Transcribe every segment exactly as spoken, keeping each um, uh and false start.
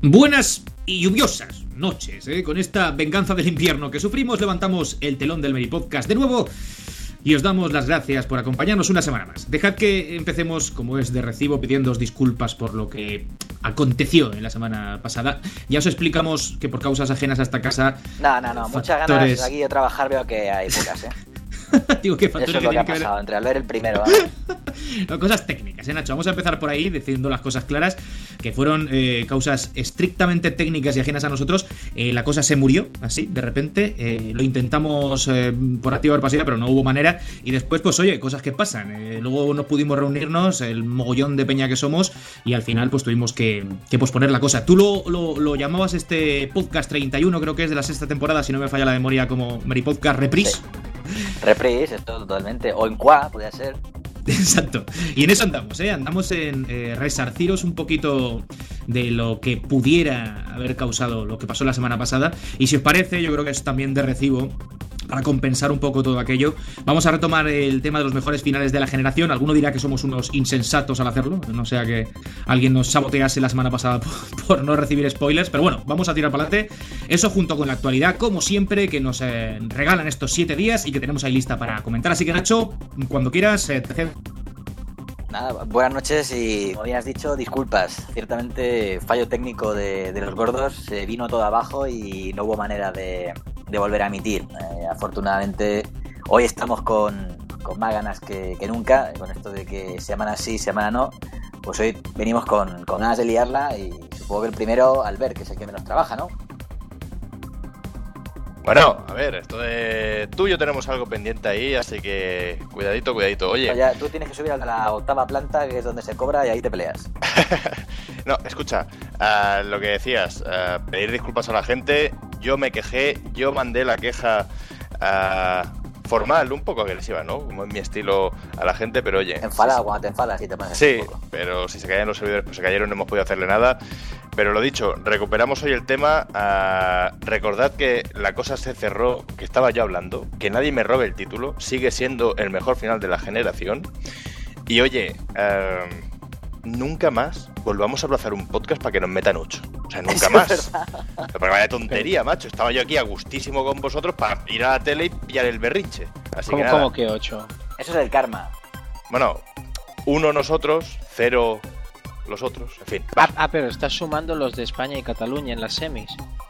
Buenas y lluviosas noches, ¿eh? Con esta venganza del invierno que sufrimos, levantamos el telón del Meripodcast de nuevo y os damos las gracias por acompañarnos una semana más. Dejad que empecemos, como es de recibo, pidiéndoos disculpas por lo que aconteció en la semana pasada. Ya os explicamos que por causas ajenas a esta casa... No, no, no, muchas factores... ganas aquí de trabajar veo que hay pocas, ¿eh? Digo, ¿qué factores Eso es lo que ha que pasado, ver? entre Albert el primero, ¿eh? No, cosas técnicas, ¿eh, Nacho? Vamos a empezar por ahí diciendo las cosas claras, que fueron eh, causas estrictamente técnicas y ajenas a nosotros. Eh, la cosa se murió, así, de repente. Eh, lo intentamos eh, por activa o por pasiva, pero no hubo manera. Y después, pues oye, cosas que pasan. Eh, luego no pudimos reunirnos, el mogollón de peña que somos, y al final pues tuvimos que, que posponer la cosa. Tú lo, lo, lo llamabas este podcast treinta y uno, creo que es de la sexta temporada, si no me falla la memoria, como Meripodcast Reprise. Sí. Reprise, esto totalmente. O en Qua, podría ser. Exacto. Y en eso andamos, ¿eh? Andamos en eh, resarciros un poquito de lo que pudiera haber causado lo que pasó la semana pasada. Y si os parece, yo creo que es también de recibo, para compensar un poco todo aquello, vamos a retomar el tema de los mejores finales de la generación. Alguno dirá que somos unos insensatos al hacerlo, no sea que alguien nos sabotease la semana pasada por, por no recibir spoilers, pero bueno, vamos a tirar para adelante. Eso junto con la actualidad, como siempre, que nos eh, regalan estos siete días y que tenemos ahí lista para comentar. Así que, Nacho, cuando quieras, eh, te cedo. Nada, buenas noches y, como bien has dicho, disculpas. Ciertamente, fallo técnico de, de los gordos, se vino todo abajo y no hubo manera de, de volver a emitir. Eh, afortunadamente, hoy estamos con, con más ganas que, que nunca, con esto de que semana sí, semana no. Pues hoy venimos con, con ganas de liarla y supongo que el primero, Albert, que es el que menos trabaja, ¿no? Bueno, a ver, esto de tú y yo tenemos algo pendiente ahí, así que cuidadito, cuidadito. Oye, o sea, ya, tú tienes que subir a la octava planta, que es donde se cobra, y ahí te peleas. No, escucha, uh, lo que decías, uh, pedir disculpas a la gente. Yo me quejé, yo mandé la queja uh, formal, un poco agresiva, ¿no? Como en mi estilo a la gente, pero oye... Enfadado, sí, cuando te enfadas y te pones sí, un poco. pero si se caían los servidores, pues se cayeron, no hemos podido hacerle nada. Pero lo dicho, recuperamos hoy el tema. Uh, recordad que la cosa se cerró, que estaba yo hablando, que nadie me robe el título, sigue siendo el mejor final de la generación. Y oye, uh, nunca más volvamos a aplazar un podcast para que nos metan ocho. O sea, nunca más. Pero vaya tontería, macho. Estaba yo aquí a gustísimo con vosotros para ir a la tele y pillar el berrinche. Así ¿Cómo, que nada. ¿Cómo que ocho? Eso es el karma. Bueno, uno nosotros, cero los otros, en fin. Ah, ah, pero estás sumando los de España y Cataluña en las semis.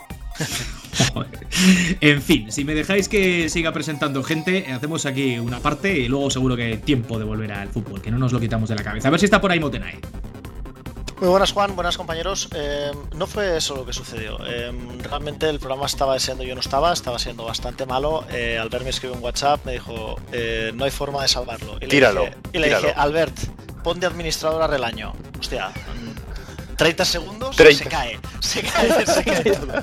En fin, si me dejáis que siga presentando gente, hacemos aquí una parte y luego seguro que tiempo de volver al fútbol, que no nos lo quitamos de la cabeza. A ver si está por ahí Motenay. Muy buenas, Juan, buenas compañeros. Eh, no fue eso lo que sucedió. Eh, realmente el programa estaba siendo, yo no estaba, estaba siendo bastante malo. Eh, Albert me escribió un WhatsApp, me dijo, eh, no hay forma de salvarlo. Y le tíralo. Dije, y le tíralo. dije, Albert, pon de administrador a Relaño. Hostia, treinta segundos, treinta. se cae, se cae, se cae todo.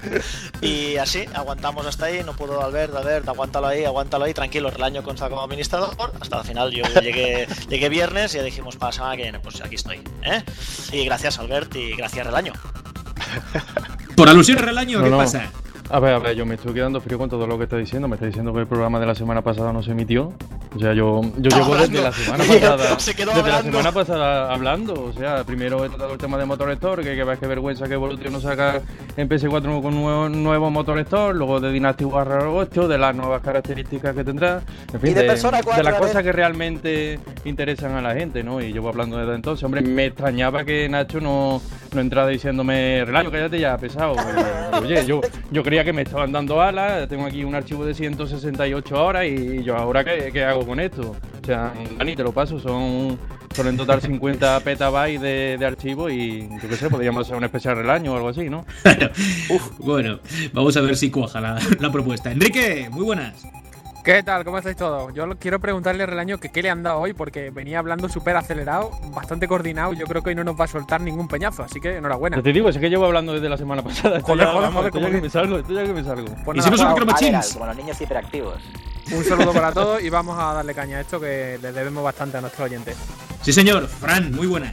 Y así, aguantamos hasta ahí, no pudo Albert, Albert, aguántalo ahí, aguántalo ahí, tranquilo, Relaño consta como administrador, hasta el final yo llegué, llegué viernes y ya dijimos para la semana que viene, pues aquí estoy, ¿eh? Y gracias Albert y gracias Relaño. Por alusión a Relaño, No, ¿qué no. pasa? A ver, a ver, yo me estoy quedando frío con todo lo que está diciendo. Me está diciendo que el programa de la semana pasada no se emitió. O sea, yo, yo llevo hablando. desde la semana pasada. Se quedó desde la hablando. semana pasada hablando. O sea, primero he tratado el tema de Motor Store, que, que ves que vergüenza que Evolution no saca en P S cuatro con un nuevo, nuevo Motor Store. Luego de Dynasty Warrior ocho, de las nuevas características que tendrá. En fin, Y de de, Persona cuatro, de las a ver. cosas que realmente interesan a la gente, ¿no? Y llevo hablando desde entonces. Hombre, me extrañaba que Nacho no, no entrara diciéndome, Relaño, cállate ya, pesado. Eh, Oye, yo, yo creía que me estaban dando alas. Tengo aquí un archivo de ciento sesenta y ocho horas y yo ahora qué, qué hago con esto. O sea, Dani, te lo paso, son, son en total cincuenta petabytes de, de archivo y yo qué sé, podríamos hacer un especial del año o algo así, ¿no? Uf, bueno, vamos a ver si cuaja la, la propuesta. Enrique, muy buenas. ¿Qué tal? ¿Cómo estáis todos? Yo quiero preguntarle a Relaño que qué le han dado hoy, porque venía hablando súper acelerado, bastante coordinado, y yo creo que hoy no nos va a soltar ningún peñazo, así que enhorabuena. Yo te digo, es que llevo hablando desde la semana pasada. Esto Joder, ya, joder, vamos, joder, esto ya ¿cómo que me salgo, esto ya que me salgo. Pues ¿Y si no son nada, micro Adelante, machines? como los niños hiperactivos. un saludo para todos y vamos a darle caña a esto, que le debemos bastante a nuestros oyentes. Sí, señor. Fran, muy buenas.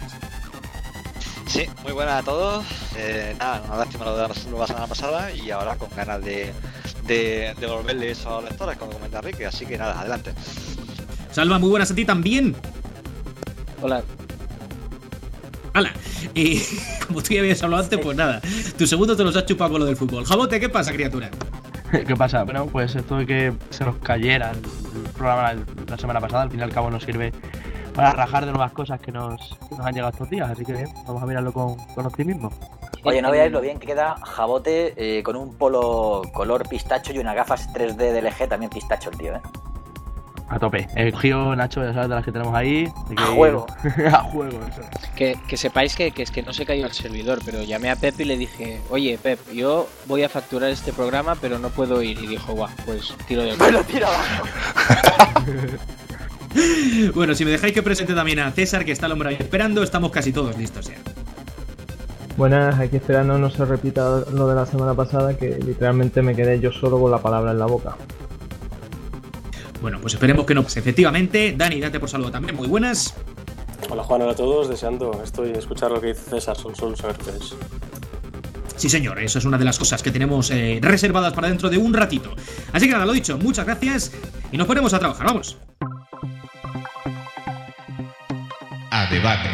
Sí, muy buenas a todos. Eh, nada, una lástima lo de la, la semana pasada y ahora con ganas de, de, de volverle eso a los lectores, como comenta Ricky. Así que nada, adelante. Salva, muy buenas a ti también. Hola. ¡Hala! Y como tú ya habías hablado antes, pues nada, tus segundos te los has chupado con lo del fútbol. Jabote, ¿qué pasa, criatura? ¿Qué pasa? Bueno, pues esto de que se nos cayera el programa la semana pasada, al fin y al cabo nos sirve para rajar de nuevas cosas que nos, que nos han llegado estos días, así que bien, vamos a mirarlo con, con optimismo. Oye, no veáis lo bien que queda Jabote eh, con un polo color pistacho y unas gafas tres D de L G también pistacho el tío, ¿eh? A tope. El Gio, Nacho, ya sabes de las que tenemos ahí. De que a juego. a juego, eso. Que, que sepáis que, que es que no se cayó el servidor, pero llamé a Pep y le dije, oye, Pep, yo voy a facturar este programa, pero no puedo ir. Y dijo, guau, pues tiro del... Bueno, tira abajo. Bueno, si me dejáis que presente también a César, que está el hombre ahí esperando, estamos casi todos listos ya. Buenas, aquí esperando no se repita lo de la semana pasada, que literalmente me quedé yo solo con la palabra en la boca. Bueno, pues esperemos que no. Pues efectivamente, Dani, date por saludo también, muy buenas. Hola Juan, hola a todos, deseando estoy escuchar lo que dice César, son solo saber qué es. Sí señor, eso es una de las cosas que tenemos eh, reservadas para dentro de un ratito. Así que nada, lo dicho, muchas gracias y nos ponemos a trabajar, vamos. A debate.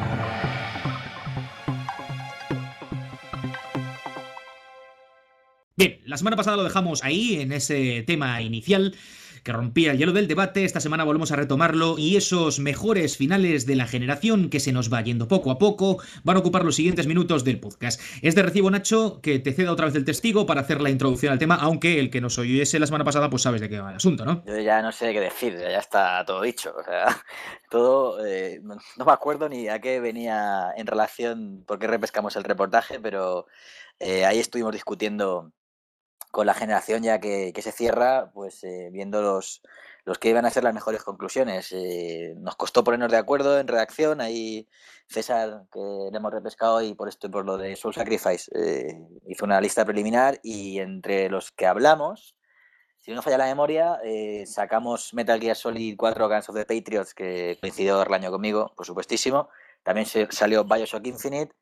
Bien, la semana pasada lo dejamos ahí, en ese tema inicial que rompía el hielo del debate. Esta semana volvemos a retomarlo y esos mejores finales de la generación que se nos va yendo poco a poco van a ocupar los siguientes minutos del podcast. Es de recibo, Nacho, que te ceda otra vez el testigo para hacer la introducción al tema, aunque el que nos oyese la semana pasada pues sabes de qué va el asunto, ¿no? Yo ya no sé qué decir, ya está todo dicho, o sea, todo, eh, no, no me acuerdo ni a qué venía en relación, por qué repescamos el reportaje, pero eh, ahí estuvimos discutiendo con la generación ya que, que se cierra, pues eh, viendo los, los que iban a ser las mejores conclusiones. Eh, nos costó ponernos de acuerdo en redacción, ahí César, que le hemos repescado y por esto y por lo de Soul Sacrifice, eh, hizo una lista preliminar y entre los que hablamos, si no me falla la memoria, eh, sacamos Metal Gear Solid cuatro Guns of the Patriots, que coincidió el año conmigo, por supuestísimo. También se, salió BioShock Infinite.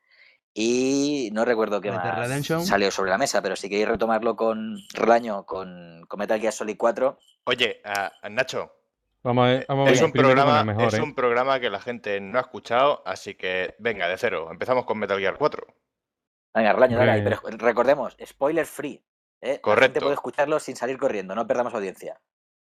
Y no recuerdo qué más Redemption salió sobre la mesa, pero si queréis retomarlo con Relaño, con, con Metal Gear Solid cuatro. Oye, uh, Nacho, vamos a ver, vamos a ver es, un programa, mejor, es ¿eh? un programa que la gente no ha escuchado, así que venga, de cero. Empezamos con Metal Gear cuatro. Venga, Relaño, dale ahí, pero recordemos, spoiler free. ¿eh? Correcto. La gente puede escucharlo sin salir corriendo, no perdamos audiencia.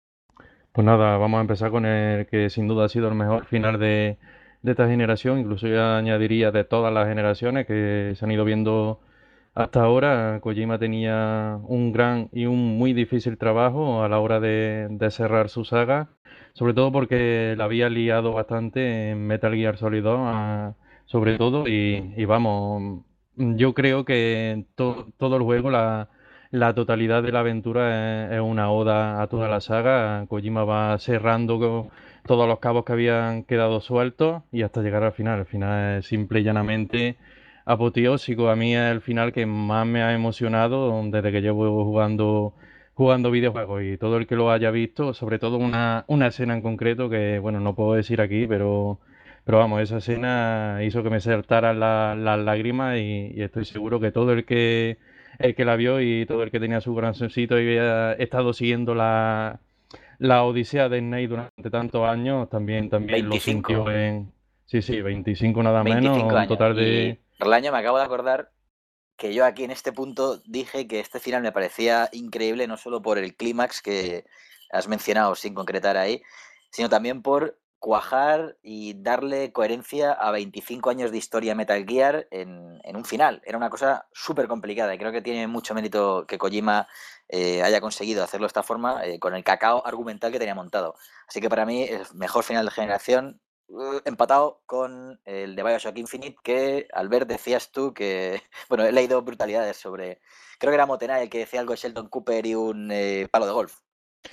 Pues nada, vamos a empezar con el que sin duda ha sido el mejor final de... de esta generación, incluso yo añadiría de todas las generaciones que se han ido viendo hasta ahora. Kojima tenía un gran y un muy difícil trabajo a la hora de, de cerrar su saga, sobre todo porque la había liado bastante en Metal Gear Solid dos, a, sobre todo, y, y vamos, yo creo que to, todo el juego, la, la totalidad de la aventura es, es una oda a toda la saga. Kojima va cerrando con todos los cabos que habían quedado sueltos y hasta llegar al final. El final es simple y llanamente apoteósico. A mí es el final que más me ha emocionado desde que llevo jugando jugando videojuegos, y todo el que lo haya visto, sobre todo una, una escena en concreto que, bueno, no puedo decir aquí, pero, pero vamos, esa escena hizo que me saltaran las la lágrimas y, y estoy seguro que todo el que, el que la vio y todo el que tenía su corazoncito y había estado siguiendo la... la odisea de Snake durante tantos años también, también veinticinco. Lo sintió en... Sí, sí, veinticinco nada veinticinco menos, un años. total de... Y el año me acabo de acordar que yo aquí en este punto dije que este final me parecía increíble, no solo por el clímax que has mencionado sin concretar ahí, sino también por cuajar y darle coherencia a veinticinco años de historia Metal Gear en, en un final. Era una cosa súper complicada y creo que tiene mucho mérito que Kojima eh, haya conseguido hacerlo de esta forma, eh, con el cacao argumental que tenía montado. Así que para mí el mejor final de generación, uh, empatado con el de BioShock Infinite, que Albert decías tú que... Bueno, he leído brutalidades sobre... Creo que era Motena el que decía algo de Sheldon Cooper y un eh, palo de golf.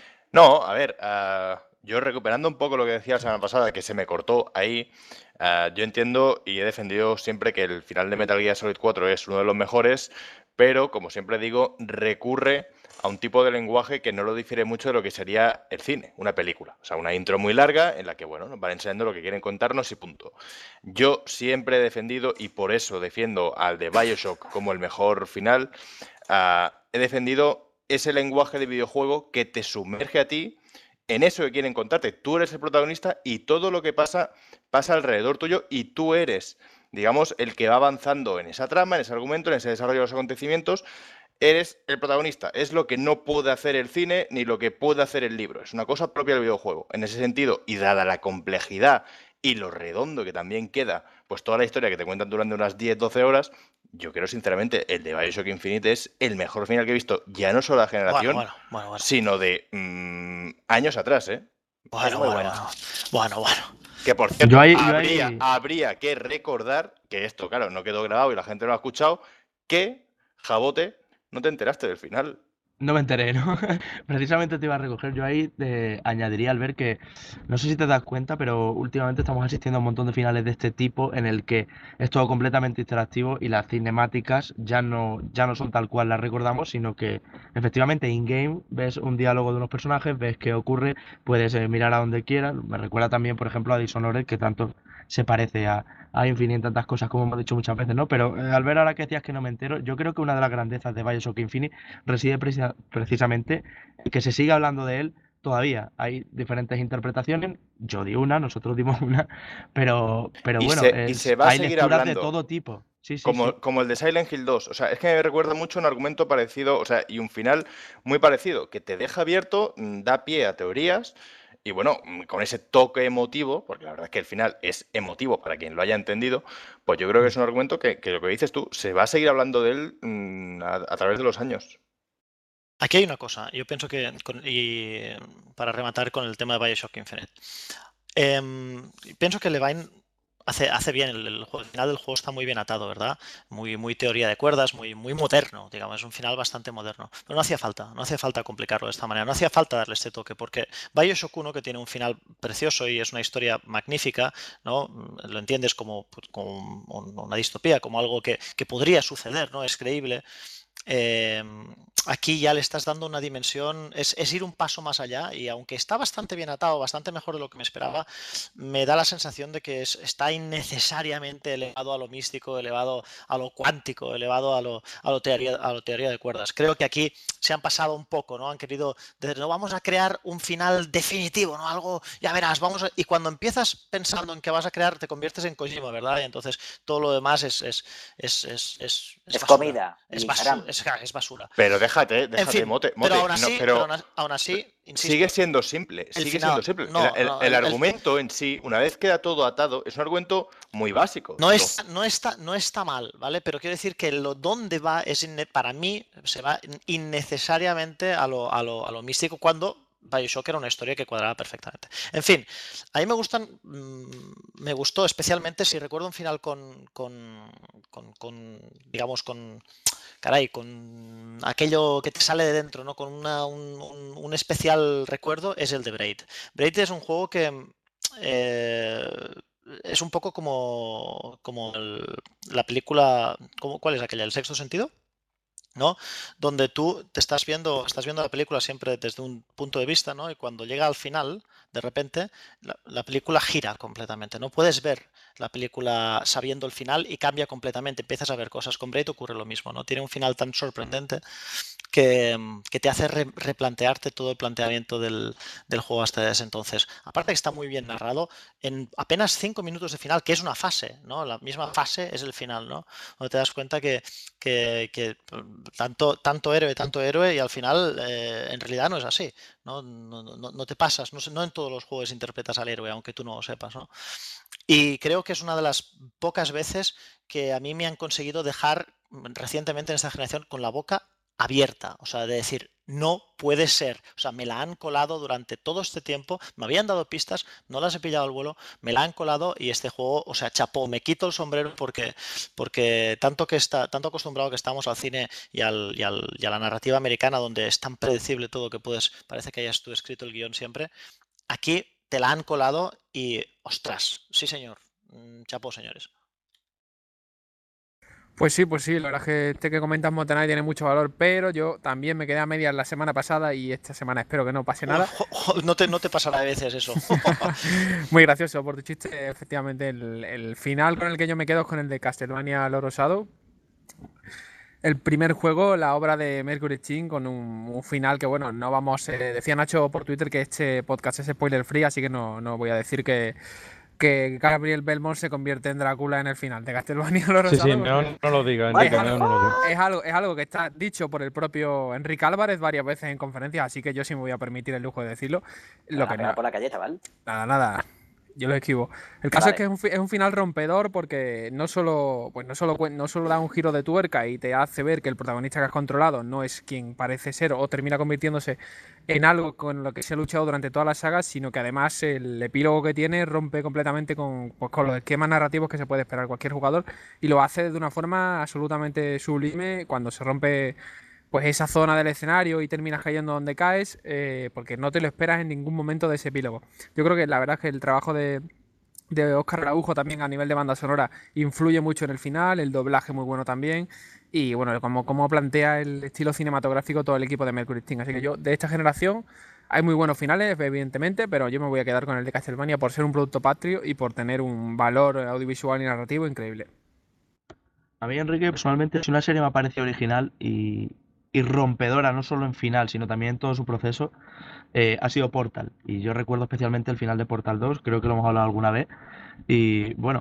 No, a ver... Uh... Yo, recuperando un poco lo que decía la semana pasada, que se me cortó ahí, uh, yo entiendo y he defendido siempre que el final de Metal Gear Solid cuatro es uno de los mejores, pero, como siempre digo, recurre a un tipo de lenguaje que no lo difiere mucho de lo que sería el cine, una película. O sea, una intro muy larga en la que, bueno, nos van enseñando lo que quieren contarnos y punto. Yo siempre he defendido, y por eso defiendo al de BioShock como el mejor final, uh, he defendido ese lenguaje de videojuego que te sumerge a ti en eso que quieren contarte. Tú eres el protagonista y todo lo que pasa, pasa alrededor tuyo y tú eres digamos, el que va avanzando en esa trama, en ese argumento, en ese desarrollo de los acontecimientos. Eres el protagonista. Es lo que no puede hacer el cine ni lo que puede hacer el libro. Es una cosa propia del videojuego. En ese sentido, y dada la complejidad y lo redondo que también queda, pues toda la historia que te cuentan durante unas diez doce horas, yo creo sinceramente el de Bioshock Infinite es el mejor final que he visto, ya no solo de la generación, Bueno, bueno, bueno, bueno. sino de mmm, años atrás, ¿eh? Bueno, bueno, bueno, bueno, bueno. Que por cierto, Yo ahí- yo habría, ahí- habría que recordar que esto, claro, no quedó grabado y la gente no lo ha escuchado, que, Jabote, no te enteraste del final. No me enteré, ¿no? Precisamente te iba a recoger. Yo ahí te añadiría al ver que, no sé si te das cuenta, pero últimamente estamos asistiendo a un montón de finales de este tipo en el que es todo completamente interactivo y las cinemáticas ya no, ya no son tal cual las recordamos, sino que efectivamente in-game ves un diálogo de unos personajes, ves qué ocurre, puedes eh, mirar a donde quieras. Me recuerda también, por ejemplo, a Dishonored, que tanto se parece a, a Infinite en tantas cosas como hemos dicho muchas veces, ¿no? Pero eh, al ver ahora que decías que no me entero, yo creo que una de las grandezas de Bioshock Infinite reside precisa- precisamente en que se sigue hablando de él todavía. Hay diferentes interpretaciones, yo di una, nosotros dimos una, pero, pero Y bueno, se, y es- se va a hay seguir lecturas hablando. de todo tipo. Sí, sí, Como, sí. como el de Silent Hill dos. O sea, es que me recuerda mucho un argumento parecido, o sea, y un final muy parecido, que te deja abierto, mm, da pie a teorías, y bueno, mm, con ese toque emotivo, porque la verdad es que el final es emotivo para quien lo haya entendido, pues yo creo que es un argumento que, que lo que dices tú, se va a seguir hablando de él mm, a, a través de los años. Aquí hay una cosa, yo pienso que, con- y eh, para rematar con el tema de Bioshock Infinite, Em, pienso que Levine hace, hace bien, el, el juego- el final del juego está muy bien atado, ¿verdad? Muy, muy teoría de cuerdas, muy, muy moderno, digamos, es un final bastante moderno. Pero no hacía falta, no hacía falta complicarlo de esta manera, no hacía falta darle este toque, porque Bioshock uno, que tiene un final precioso y es una historia magnífica, ¿no? Lo entiendes como, pues, como un- una distopía, como algo que, que podría suceder, ¿no? Es creíble. Eh, aquí ya le estás dando una dimensión, es, es ir un paso más allá y aunque está bastante bien atado, bastante mejor de lo que me esperaba, me da la sensación de que es- está innecesariamente elevado a lo místico, elevado a lo cuántico, elevado a lo, a lo teoría, a lo teoría de cuerdas. Creo que aquí se han pasado un poco, ¿no? Han querido, decir, no vamos a crear un final definitivo, ¿no? Algo, ya verás, vamos a... Y cuando empiezas pensando en que vas a crear, te conviertes en Kojima, ¿verdad? Y entonces todo lo demás es... es, es, es, es, Es basura. comida Es y basura, haram. es, es basura. Pero déjate, En déjate, fin, mote, pero mote, aún no, así, pero pero aún as- aún así, insisto, sigue siendo simple, el sigue final, siendo simple. no, el el- no, el el- el- argumento en sí, una vez queda todo atado, es un argumento muy básico. no Lo- está, no está, no está mal, ¿vale? Pero quiero decir que lo dónde va es inne- para mí se va innecesariamente a lo, a lo, a lo místico cuando Bioshock era una historia que cuadraba perfectamente. En fin, a mí me gustan, mm, me gustó especialmente si recuerdo un final con, con, con, con, digamos, con, caray, con aquello que te sale de dentro, ¿no? Con una- un, un- un especial recuerdo, es el de Braid. Braid es un juego que eh, es un poco como, como el- la película, ¿cómo- ¿cuál es aquella? ¿El sexto sentido? ¿No? Donde tú te estás viendo, estás viendo la película siempre desde un punto de vista, ¿no? Y cuando llega al final, de repente, la, la película gira completamente. No puedes ver la película sabiendo el final y cambia completamente. Empiezas a ver cosas. Con Braid ocurre lo mismo, ¿no? Tiene un final tan sorprendente que, que te hace re- replantearte todo el planteamiento del, del juego hasta ese entonces. Aparte que está muy bien narrado, en apenas cinco minutos de final, que es una fase, ¿no? La misma fase es el final, ¿no? Donde te das cuenta que, que, que tanto, tanto héroe, tanto héroe, y al final eh, en realidad no es así, ¿no? No, no, no te pasas, no, sé, no en todos los juegos interpretas al héroe, aunque tú no lo sepas, ¿no? Y creo que es una de las pocas veces que a mí me han conseguido dejar recientemente en esta generación con la boca abierta, o sea, de decir, no puede ser, o sea, me la han colado durante todo este tiempo, me habían dado pistas, no las he pillado al vuelo, me la han colado y este juego, o sea, chapó, me quito el sombrero porque, porque tanto que está, tanto acostumbrado que estamos al cine y, al, y, al, y a la narrativa americana donde es tan predecible todo que puedes, parece que hayas tú escrito el guión siempre, aquí te la han colado y, ostras, sí señor, chapó señores. Pues sí, pues sí, la verdad es que este que comentas Motenay tiene mucho valor, pero yo también me quedé a medias la semana pasada y esta semana espero que no pase nada. No te, no te pasará a veces eso. Muy gracioso por tu chiste, efectivamente el, el final con el que yo me quedo es con el de Castlevania Lord of Shadow. El primer juego, la obra de Mercury Steam, con un, un final que, bueno, no vamos... Eh, decía Nacho por Twitter que este podcast es spoiler free, así que no, no voy a decir que... que Gabriel Belmont se convierte en Drácula en el final de Castlevania Loro Sí, sí, Shadow. no, no lo digas, Vale, Enrique, es, no, algo, no lo digas. es, algo, es algo que está dicho por el propio Enrique Álvarez varias veces en conferencias, así que yo sí me voy a permitir el lujo de decirlo. Lo Nada, que pega no, por la calle, chaval. nada, nada. Yo lo esquivo. El caso Vale. es que es un, fi- es un final rompedor porque no solo, pues no solo, cuen- no solo da un giro de tuerca y te hace ver que el protagonista que has controlado no es quien parece ser o termina convirtiéndose en algo con lo que se ha luchado durante toda la saga, sino que además el epílogo que tiene rompe completamente con, pues, con los esquemas narrativos que se puede esperar cualquier jugador y lo hace de una forma absolutamente sublime cuando se rompe pues esa zona del escenario y terminas cayendo donde caes, eh, porque no te lo esperas en ningún momento de ese epílogo. Yo creo que la verdad es que el trabajo de, de Óscar Araujo también a nivel de banda sonora influye mucho en el final, el doblaje muy bueno también, y bueno, como, como plantea el estilo cinematográfico todo el equipo de Mercury Steam. Así que yo, de esta generación, hay muy buenos finales, evidentemente, pero yo me voy a quedar con el de Castlevania por ser un producto patrio y por tener un valor audiovisual y narrativo increíble. A mí, Enrique, personalmente, si una serie me ha parecido original y, y rompedora, no solo en final, sino también en todo su proceso, eh, ha sido Portal. Y yo recuerdo especialmente el final de Portal dos, creo que lo hemos hablado alguna vez. Y bueno,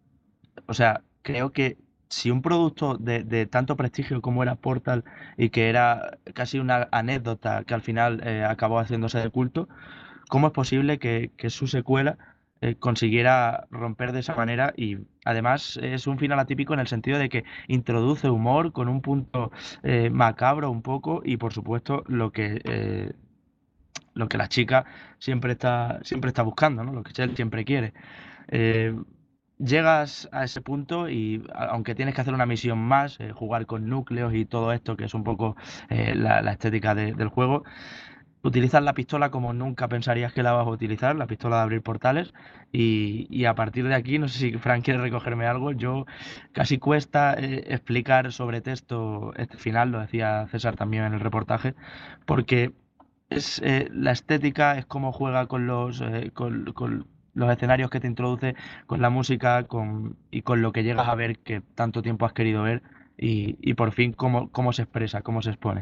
o sea, creo que si un producto de, de tanto prestigio como era Portal y que era casi una anécdota que al final eh, acabó haciéndose de culto, ¿cómo es posible que, que su secuela eh, consiguiera romper de esa manera? Y además es un final atípico en el sentido de que introduce humor con un punto eh, macabro un poco y por supuesto lo que... eh, lo que la chica siempre está, siempre está buscando, ¿no? Lo que él siempre quiere. Eh, llegas a ese punto y a- aunque tienes que hacer una misión más, eh, jugar con núcleos y todo esto, que es un poco eh, la, la estética de- del juego, utilizas la pistola como nunca pensarías que la vas a utilizar, la pistola de abrir portales, y, y a partir de aquí, no sé si Frank quiere recogerme algo, yo casi cuesta eh, explicar sobre texto este final, lo decía César también en el reportaje, porque es eh, la estética, es cómo juega con los, eh, con, con los escenarios que te introduce, con la música con, y con lo que llegas a ver que tanto tiempo has querido ver y, y por fin cómo, cómo se expresa, cómo se expone.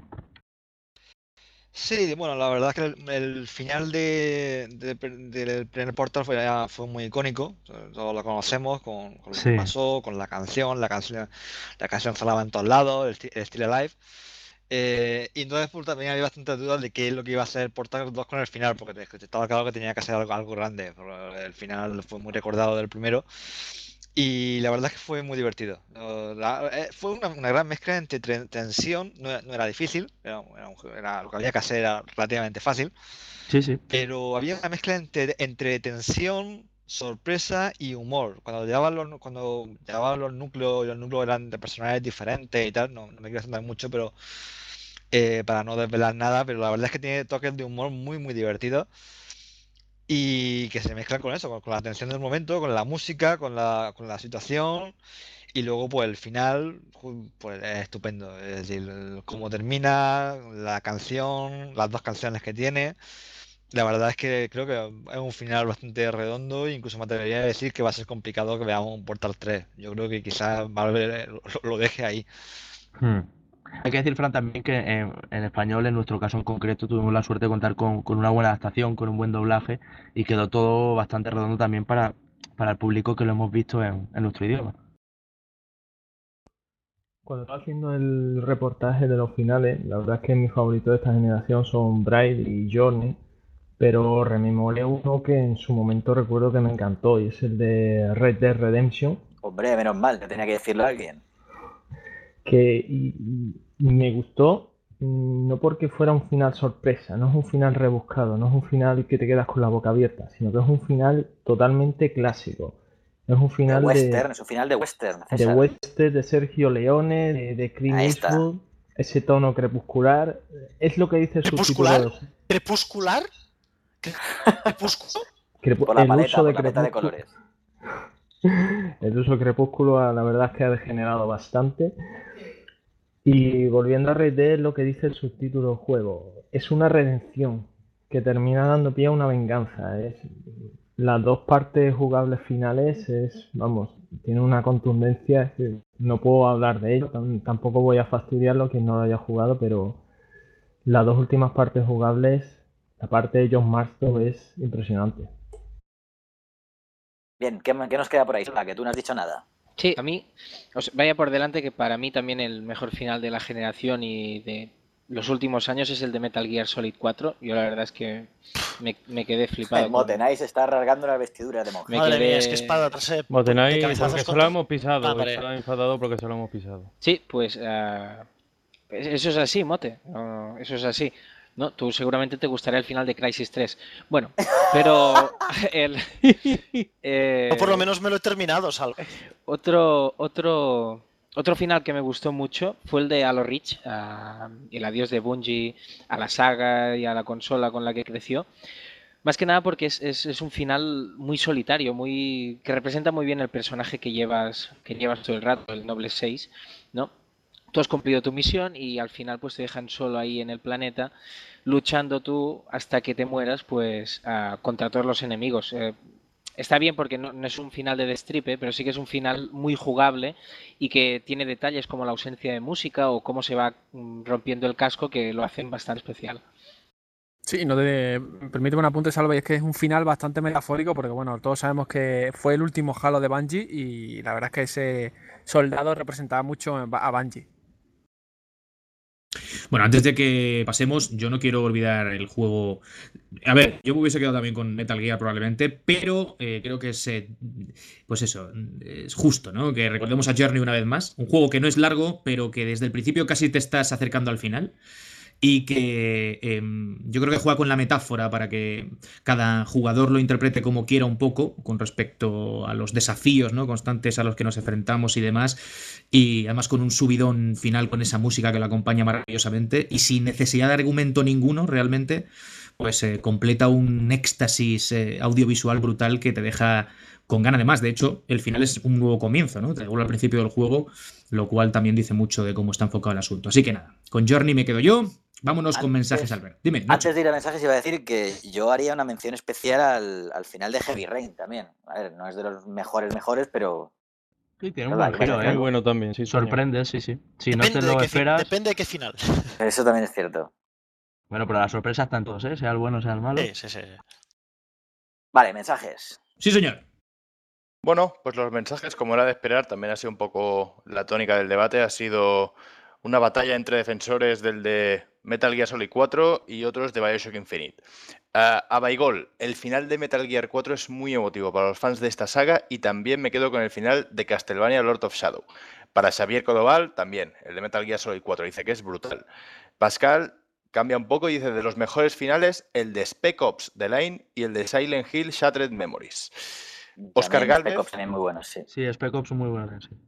Sí, bueno, la verdad es que el, el final de, de- del primer Portal fue, ya fue muy icónico, todos lo conocemos con, con lo que Sí. pasó, con la canción, la canción, la canción sonaba en todos lados, el, sti- el Still Alive, eh, y entonces pues, también había bastantes dudas de qué es lo que iba a hacer Portal dos con el final, porque te- te estaba claro que tenía que ser algo, algo grande, pero el final fue muy recordado del primero. Y la verdad es que fue muy divertido. No, la- eh, fue una, una gran mezcla entre tre- tensión, no, era no era difícil, era, era un juego- era- lo que había que hacer era relativamente fácil, Sí, sí. pero había una mezcla entre, entre tensión, sorpresa y humor. Cuando llevaban los, nu- cuando llevaban los núcleos, y los núcleos eran de personajes diferentes y tal, no, no me quiero centrar mucho, pero eh, para no desvelar nada, pero la verdad es que tiene toques de humor muy, muy divertidos y que se mezclan con eso, con, con la tensión del momento, con la música, con la, con la situación. Y luego, pues el final, ju- pues es estupendo. Es decir, el- cómo termina, la canción, las dos canciones que tiene. La verdad es que creo que es un final bastante redondo. E incluso me atrevería a decir que va a ser complicado que veamos un Portal tres. Yo creo que quizás Valve lo, lo deje ahí. Hmm. Hay que decir, Fran, también que en, en español, en nuestro caso en concreto, tuvimos la suerte de contar con, con una buena adaptación, con un buen doblaje y quedó todo bastante redondo también para, para el público que lo hemos visto en, en nuestro idioma. Cuando estaba haciendo el reportaje de los finales, la verdad es que mis favoritos de esta generación son Braid y Journey, pero rememoré uno que en su momento recuerdo que me encantó y es el de Red Dead Redemption, Hombre, menos mal, que tenía que decirlo a alguien. que y- y me gustó mm, no porque fuera un final sorpresa, no es un final rebuscado, no es un final que te quedas con la boca abierta, sino que es un final totalmente clásico. Es un De final western, de, es un final de western, de César. western, de Sergio Leone, de, de Clint Ahí está. Eastwood, ese tono crepuscular. Es lo que dice el subtítulo ¿Crepuscular? de los- ¿Crepuscular? ¿Cre- ¿Crepúsculo? crepu- Por la el paleta, uso de por la paleta de crepúsculo. colores. El uso de crepúsculo, la verdad es que ha degenerado bastante. Y volviendo a Red Dead, lo que dice el subtítulo del juego, es una redención que termina dando pie a una venganza. Es, las dos partes jugables finales es, vamos, tiene una contundencia, es que no puedo hablar de ello, tam- tampoco voy a fastidiarlo quien no lo haya jugado, pero las dos últimas partes jugables, la parte de John Marston es impresionante. Bien, ¿qué, qué nos queda por ahí? Salva, que tú no has dicho nada. Sí, a mí, os vaya por delante que para mí también el mejor final de la generación y de los últimos años es el de Metal Gear Solid cuatro. Yo la verdad es que me, me quedé flipado. con- Motenai se está rasgando la vestidura de monje. Me Madre quedé- mía, es que espada tras de Motenai, cabezazos porque se contra- lo hemos pisado. Ah, vale. Está enfadado porque se lo hemos pisado. Sí, pues ah, eso es así, Mote. No, eso es así. No, tú seguramente te gustaría el final de Crysis tres. Bueno, pero el, eh, O por lo menos me lo he terminado, Salva. otro, otro, otro final que me gustó mucho fue el de Halo Reach, ah, el adiós de Bungie a la saga y a la consola con la que creció. Más que nada porque es, es, es un final muy solitario, muy que representa muy bien el personaje que llevas, que llevas todo el rato, el Noble seis, ¿no? Tú has cumplido tu misión y al final pues te dejan solo ahí en el planeta, luchando tú hasta que te mueras pues ah, contra todos los enemigos. Eh, está bien porque no, no es un final de destripe, pero sí que es un final muy jugable y que tiene detalles como la ausencia de música o cómo se va mm, rompiendo el casco que lo hacen bastante especial. Sí, no te permíteme un apunte, Salva, y es que es un final bastante metafórico porque, bueno, todos sabemos que fue el último Halo de Bungie y la verdad es que ese soldado representaba mucho a Bungie. Bueno, antes de que pasemos, yo no quiero olvidar el juego. A ver, yo me hubiese quedado también con Metal Gear probablemente, pero eh, creo que es, eh, pues eso, es justo, ¿no? Que recordemos a Journey una vez más. Un juego que no es largo, pero que desde el principio casi te estás acercando al final. Y que eh, yo creo que juega con la metáfora para que cada jugador lo interprete como quiera un poco con respecto a los desafíos, ¿no?, constantes a los que nos enfrentamos y demás, y además con un subidón final con esa música que lo acompaña maravillosamente y sin necesidad de argumento ninguno realmente, pues eh, completa un éxtasis eh, audiovisual brutal que te deja con ganas de más. De hecho, el final es un nuevo comienzo, ¿no? Te devuelve al principio del juego, lo cual también dice mucho de cómo está enfocado el asunto. Así que nada, con Journey me quedo yo. Vámonos Antes- con mensajes, Albert. Dime, Nacho. Antes de ir a mensajes iba a decir que yo haría una mención especial al, al final de Heavy Rain también. A ver, no es de los mejores mejores, pero... Sí, tiene un Nada, buen que giro, vaya, ¿eh? Muy bueno también, sí. señor. Sorprende, sí, sí. Si no Depende, te de lo qué fi- esperas. depende de qué final. Eso también es cierto. Bueno, pero la sorpresa está en todos, ¿eh? Sea el bueno, sea el malo. Sí, sí, sí. Vale, mensajes. Sí, señor. Bueno, pues los mensajes, como era de esperar, también ha sido un poco la tónica del debate. Ha sido una batalla entre defensores del de Metal Gear Solid cuatro y otros de BioShock Infinite. Uh, a Baigol, el final de Metal Gear cuatro es muy emotivo para los fans de esta saga y también me quedo con el final de Castlevania Lord of Shadow. Para Xavier Codoval, también, el de Metal Gear Solid cuatro, dice que es brutal. Pascal cambia un poco y dice de los mejores finales, el de Spec Ops The Line y el de Silent Hill Shattered Memories. Oscar También Spec Gálvez. Ops también muy buenos, sí. Sí, Spec Ops son muy buenos, sí.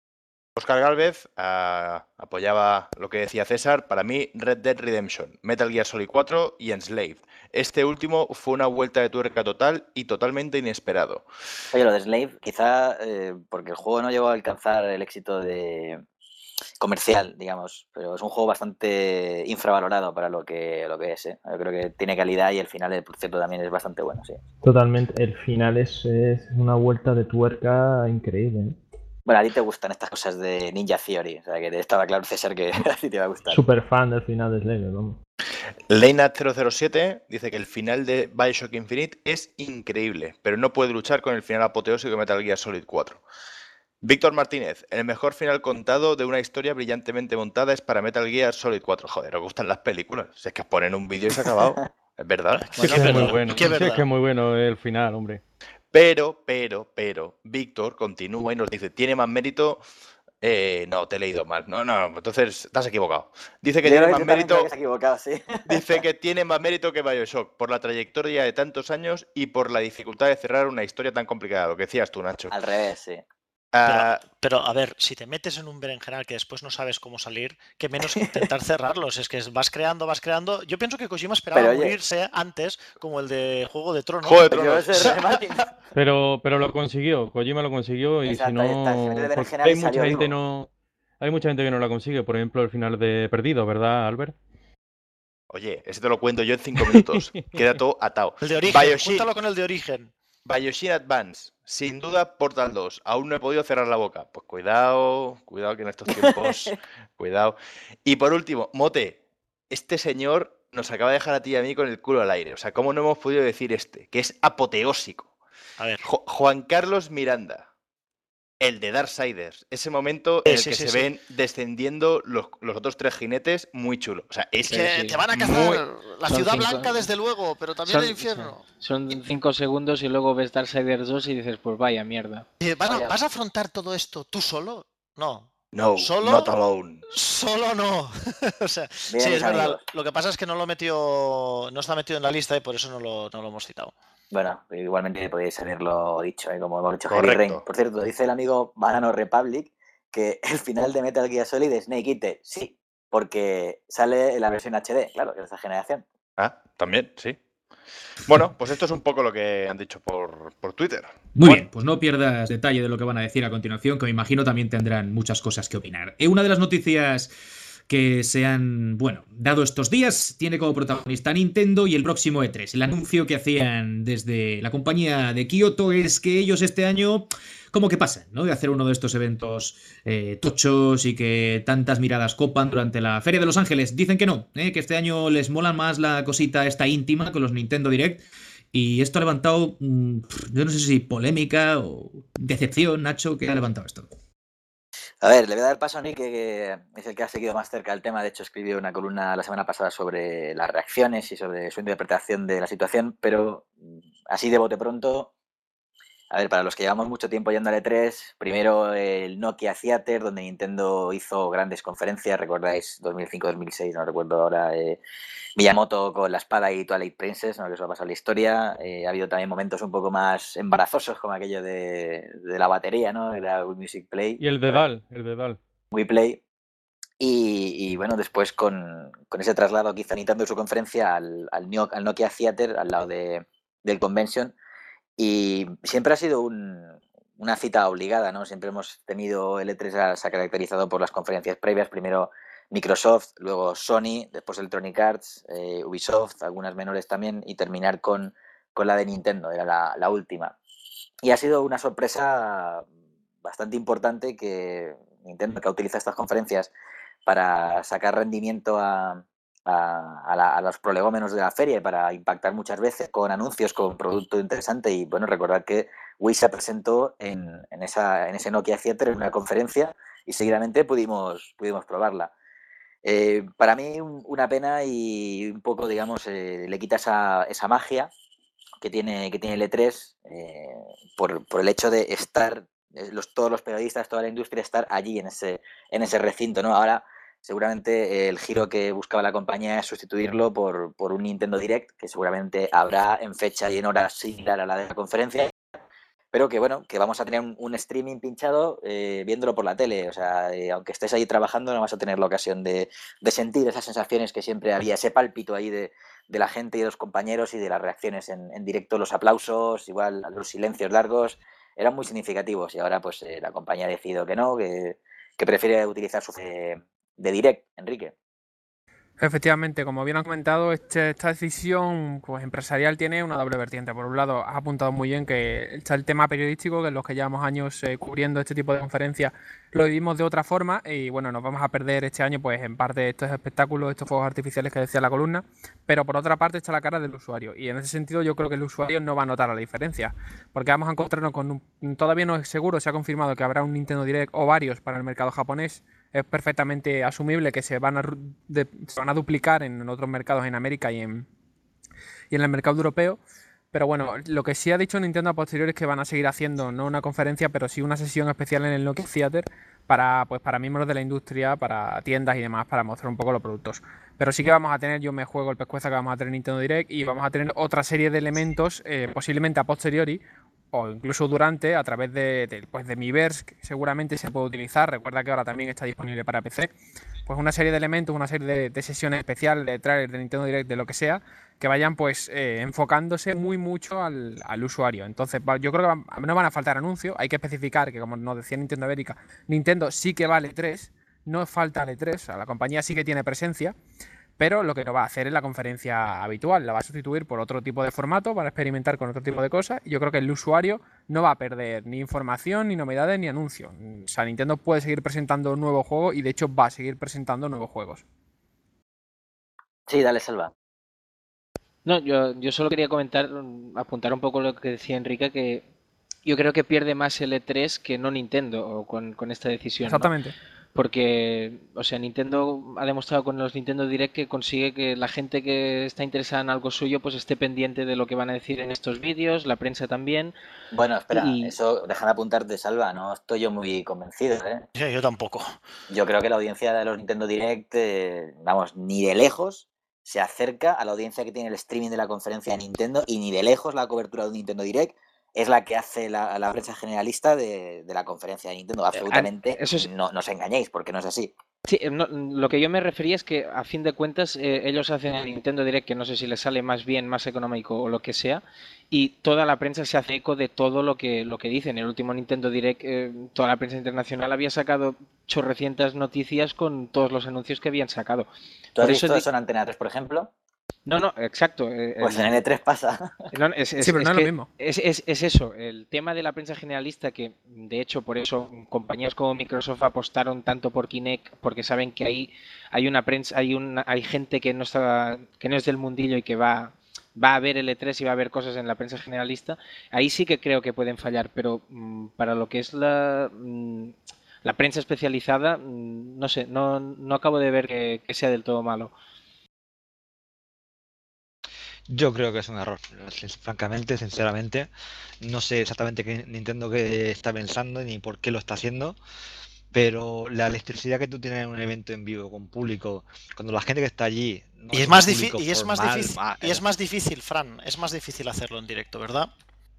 Oscar Gálvez uh, apoyaba lo que decía César. Para mí, Red Dead Redemption, Metal Gear Solid cuatro y Enslaved. Este último fue una vuelta de tuerca total y totalmente inesperado. Oye, lo de Slave, quizá eh, porque el juego no llegó a alcanzar el éxito de comercial, digamos, pero es un juego bastante infravalorado para lo que, lo que es, ¿eh? Yo creo que tiene calidad y el final, por cierto, también es bastante bueno, sí. Totalmente, el final es, es una vuelta de tuerca increíble, ¿eh? Bueno, a ti te gustan estas cosas de Ninja Theory, o sea que estaba claro, César, que a ti te va a gustar. Super fan del final de Slayer, vamos. Leinat cero cero siete dice que el final de BioShock Infinite es increíble, pero no puede luchar con el final apoteósico de Metal Gear Solid cuatro. Víctor Martínez, el mejor final contado de una historia brillantemente montada es para Metal Gear Solid cuatro. Joder, ¿os gustan las películas? Si es que ponen un vídeo y se ha acabado. Es verdad. Sí, es que es muy bueno. Sí, es que es muy bueno el final, hombre. Pero, pero, pero, Víctor continúa y nos dice, tiene más mérito... Eh, no, te he leído mal. No, no, entonces te has equivocado. Dice que Yo tiene creo más que también mérito... creo que se ha equivocado, sí. Dice que tiene más mérito que BioShock por la trayectoria de tantos años y por la dificultad de cerrar una historia tan complicada. Lo que decías tú, Nacho. Al revés, sí. Uh, pero, pero, a ver, si te metes en un berenjenal que después no sabes cómo salir, que menos que intentar cerrarlos. Es que vas creando, vas creando. Yo pienso que Kojima esperaba Pero, oye, morirse antes, como el de Juego de Tronos. Juego de Tronos. Pero, pero lo consiguió, Kojima lo consiguió y Exacto, si no... está, hay mucha gente no... Hay mucha gente que no la consigue, por ejemplo, el final de Perdido, ¿verdad, Albert? Oye, ese te lo cuento yo en cinco minutos. Queda todo atado. El de Origen, Bioshin, júntalo con el de Origen. Bioshin Advance, sin duda Portal dos. Aún no he podido cerrar la boca. Pues cuidado, cuidado que en estos tiempos, cuidado. Y por último, Mote, este señor nos acaba de dejar a ti y a mí con el culo al aire. O sea, ¿cómo no hemos podido decir este? Que es apoteósico. A ver. Jo- Juan Carlos Miranda. El de Darksiders, ese momento en el Sí, que sí, se sí. ven descendiendo los, los otros tres jinetes, muy chulo. O sea, es Es que sí. te van a muy- cazar la Son ciudad cinco- blanca, desde luego, pero también Son, el infierno. son cinco segundos y luego ves Darksiders dos y dices, pues vaya mierda. Eh, ¿vas, a, Vaya. ¿Vas a afrontar todo esto tú solo? No. No, ¿Solo? not alone. Solo no. O sea, Bien, sí, mis es verdad. amigos. Lo que pasa es que no lo metió, no está metido en la lista y por eso no lo, no lo hemos citado. Bueno, igualmente podéis haberlo dicho, ¿eh? Como hemos dicho, Heavy Correcto. Rain. Por cierto, dice el amigo Banana Republic que el final de Metal Gear Solid es Snake Eater. Sí, porque sale en la versión H D, claro, que es de esta generación. Ah, también, sí. Bueno, pues esto es un poco lo que han dicho por, por Twitter. Muy Bueno, bien, pues no pierdas detalle de lo que van a decir a continuación, que me imagino también tendrán muchas cosas que opinar. Eh, una de las noticias que se han, bueno, dado estos días tiene como protagonista Nintendo y el próximo E tres. El anuncio que hacían desde la compañía de Kyoto es que ellos este año como que pasan, ¿no? De hacer uno de estos eventos eh, tochos y que tantas miradas copan durante la Feria de Los Ángeles. Dicen que no, ¿eh? Que este año les mola más la cosita esta íntima con los Nintendo Direct. Y esto ha levantado, mmm, yo no sé si polémica o decepción, Nacho, ¿qué ha levantado esto? A ver, le voy a dar paso a Nick, que, que es el que ha seguido más cerca el tema. De hecho, escribió una columna la semana pasada sobre las reacciones y sobre su interpretación de la situación, pero así de bote pronto. A ver, para los que llevamos mucho tiempo yendo al E tres, primero el Nokia Theater, donde Nintendo hizo grandes conferencias, recordáis, dos mil cinco dos mil seis, no recuerdo ahora, eh, Miyamoto con la espada y Twilight Princess, ¿no? Que eso ha pasado en la historia. Eh, ha habido también momentos un poco más embarazosos, como aquello de, de la batería, ¿no? Era Wii Music Play. Y el Dedal, el Dedal. Wii Play. Y, y bueno, después con, con ese traslado que hizo Nintendo de su conferencia al, al, al Nokia Theater, al lado de, del Convention. Y siempre ha sido un, una cita obligada, ¿no? Siempre hemos tenido, el E tres se ha caracterizado por las conferencias previas, primero Microsoft, luego Sony, después Electronic Arts, eh, Ubisoft, algunas menores también, y terminar con, con la de Nintendo, era la, la última. Y ha sido una sorpresa bastante importante que Nintendo, que utiliza estas conferencias para sacar rendimiento a... A, a, la, a los prolegómenos de la feria y para impactar muchas veces con anuncios, con producto interesante. Y bueno, recordad que Wii se presentó en, en, esa, en ese Nokia Theater en una conferencia y seguidamente pudimos, pudimos probarla. Eh, para mí un, una pena y un poco, digamos, eh, le quita esa, esa magia que tiene, que tiene el E tres eh, por, por el hecho de estar, los, todos los periodistas, toda la industria, estar allí en ese, en ese recinto, ¿no? Ahora seguramente el giro que buscaba la compañía es sustituirlo por, por un Nintendo Direct, que seguramente habrá en fecha y en hora similar a la de la conferencia, pero que bueno, que vamos a tener un, un streaming pinchado eh, viéndolo por la tele. O sea, eh, aunque estés ahí trabajando, no vas a tener la ocasión de, de sentir esas sensaciones que siempre había, ese pálpito ahí de, de la gente y de los compañeros y de las reacciones en, en directo, los aplausos, igual los silencios largos, eran muy significativos. Y ahora pues eh, la compañía ha decidido que no, que, que prefiere utilizar su... Eh, de Direct, Enrique. Efectivamente, como bien han comentado, este, esta decisión pues, empresarial tiene una doble vertiente. Por un lado, has apuntado muy bien que está el tema periodístico, que en los que llevamos años eh, cubriendo este tipo de conferencias lo vivimos de otra forma y bueno, nos vamos a perder este año pues en parte estos espectáculos, estos fuegos artificiales que decía la columna, pero por otra parte está la cara del usuario y en ese sentido yo creo que el usuario no va a notar la diferencia, porque vamos a encontrarnos con un, todavía no es seguro, se ha confirmado que habrá un Nintendo Direct o varios para el mercado japonés. Es perfectamente asumible que se van a, de, se van a duplicar en otros mercados en América y en, y en el mercado europeo. Pero bueno, lo que sí ha dicho Nintendo a posteriori es que van a seguir haciendo, no una conferencia, pero sí una sesión especial en el Nokia Theater para, pues, para miembros de la industria, para tiendas y demás, para mostrar un poco los productos. Pero sí que vamos a tener, yo me juego el pescuezo que vamos a tener Nintendo Direct y vamos a tener otra serie de elementos, eh, posiblemente a posteriori, o incluso durante, a través de, de, pues de Miiverse, que seguramente se puede utilizar. Recuerda que ahora también está disponible para P C. Pues una serie de elementos, una serie de, de sesiones especiales, de trailers, de Nintendo Direct, de lo que sea, que vayan pues eh, enfocándose muy mucho al, al usuario. Entonces yo creo que van, no van a faltar anuncios. Hay que especificar que, como nos decía Nintendo América, Nintendo sí que vale tres, no falta el E tres, o sea, la compañía sí que tiene presencia. Pero lo que no va a hacer es la conferencia habitual, la va a sustituir por otro tipo de formato para experimentar con otro tipo de cosas. Y yo creo que el usuario no va a perder ni información, ni novedades, ni anuncios. O sea, Nintendo puede seguir presentando nuevos juegos y de hecho va a seguir presentando nuevos juegos. Sí, dale, Selva. No, yo, yo solo quería comentar, mm, apuntar un poco lo que decía Enrique, que yo creo que pierde más el E tres que no Nintendo o con, con esta decisión, ¿no? Exactamente. Porque, o sea, Nintendo ha demostrado con los Nintendo Direct que consigue que la gente que está interesada en algo suyo pues esté pendiente de lo que van a decir en estos vídeos, la prensa también. Bueno, espera, Y eso déjame apuntarte, Salva, no estoy yo muy convencido, ¿eh? Sí, yo tampoco. Yo creo que la audiencia de los Nintendo Direct, eh, vamos, ni de lejos se acerca a la audiencia que tiene el streaming de la conferencia de Nintendo, y ni de lejos la cobertura de un Nintendo Direct es la que hace la, la prensa generalista de, de la conferencia de Nintendo. Absolutamente, eso es- no, no os engañéis, porque no es así. Sí, eh, no, lo que yo me refería es que a fin de cuentas eh, ellos hacen el Nintendo Direct, que no sé si les sale más bien, más económico o lo que sea, y toda la prensa se hace eco de todo lo que, lo que dicen. El último Nintendo Direct, eh, toda la prensa internacional había sacado chorrocientas noticias con todos los anuncios que habían sacado. ¿Tú has Por eso visto di- eso en Antena tres, por ejemplo? No, no, exacto. eh, Pues el- en N tres pasa. No, es, es- Sí, pero no es es lo que mismo. Es, es- es eso, el tema de la prensa generalista, que de hecho por eso compañías como Microsoft apostaron tanto por Kinect, porque saben que ahí hay una prensa, hay una, hay gente que no está, que no es del mundillo y que va, va a ver el E tres y va a ver cosas en la prensa generalista. Ahí sí que creo que pueden fallar, pero mm, para lo que es la, mm, la prensa especializada, mm, no sé, no, no acabo de ver que, que sea del todo malo. Yo creo que es un error, sin- francamente, sinceramente. No sé exactamente qué Nintendo que está pensando ni por qué lo está haciendo, pero la electricidad que tú tienes en un evento en vivo con público, cuando la gente que está allí no Y es es un más público difícil, y es más formal, difícil, ma- y es más difícil, Fran, es más difícil hacerlo en directo, ¿verdad?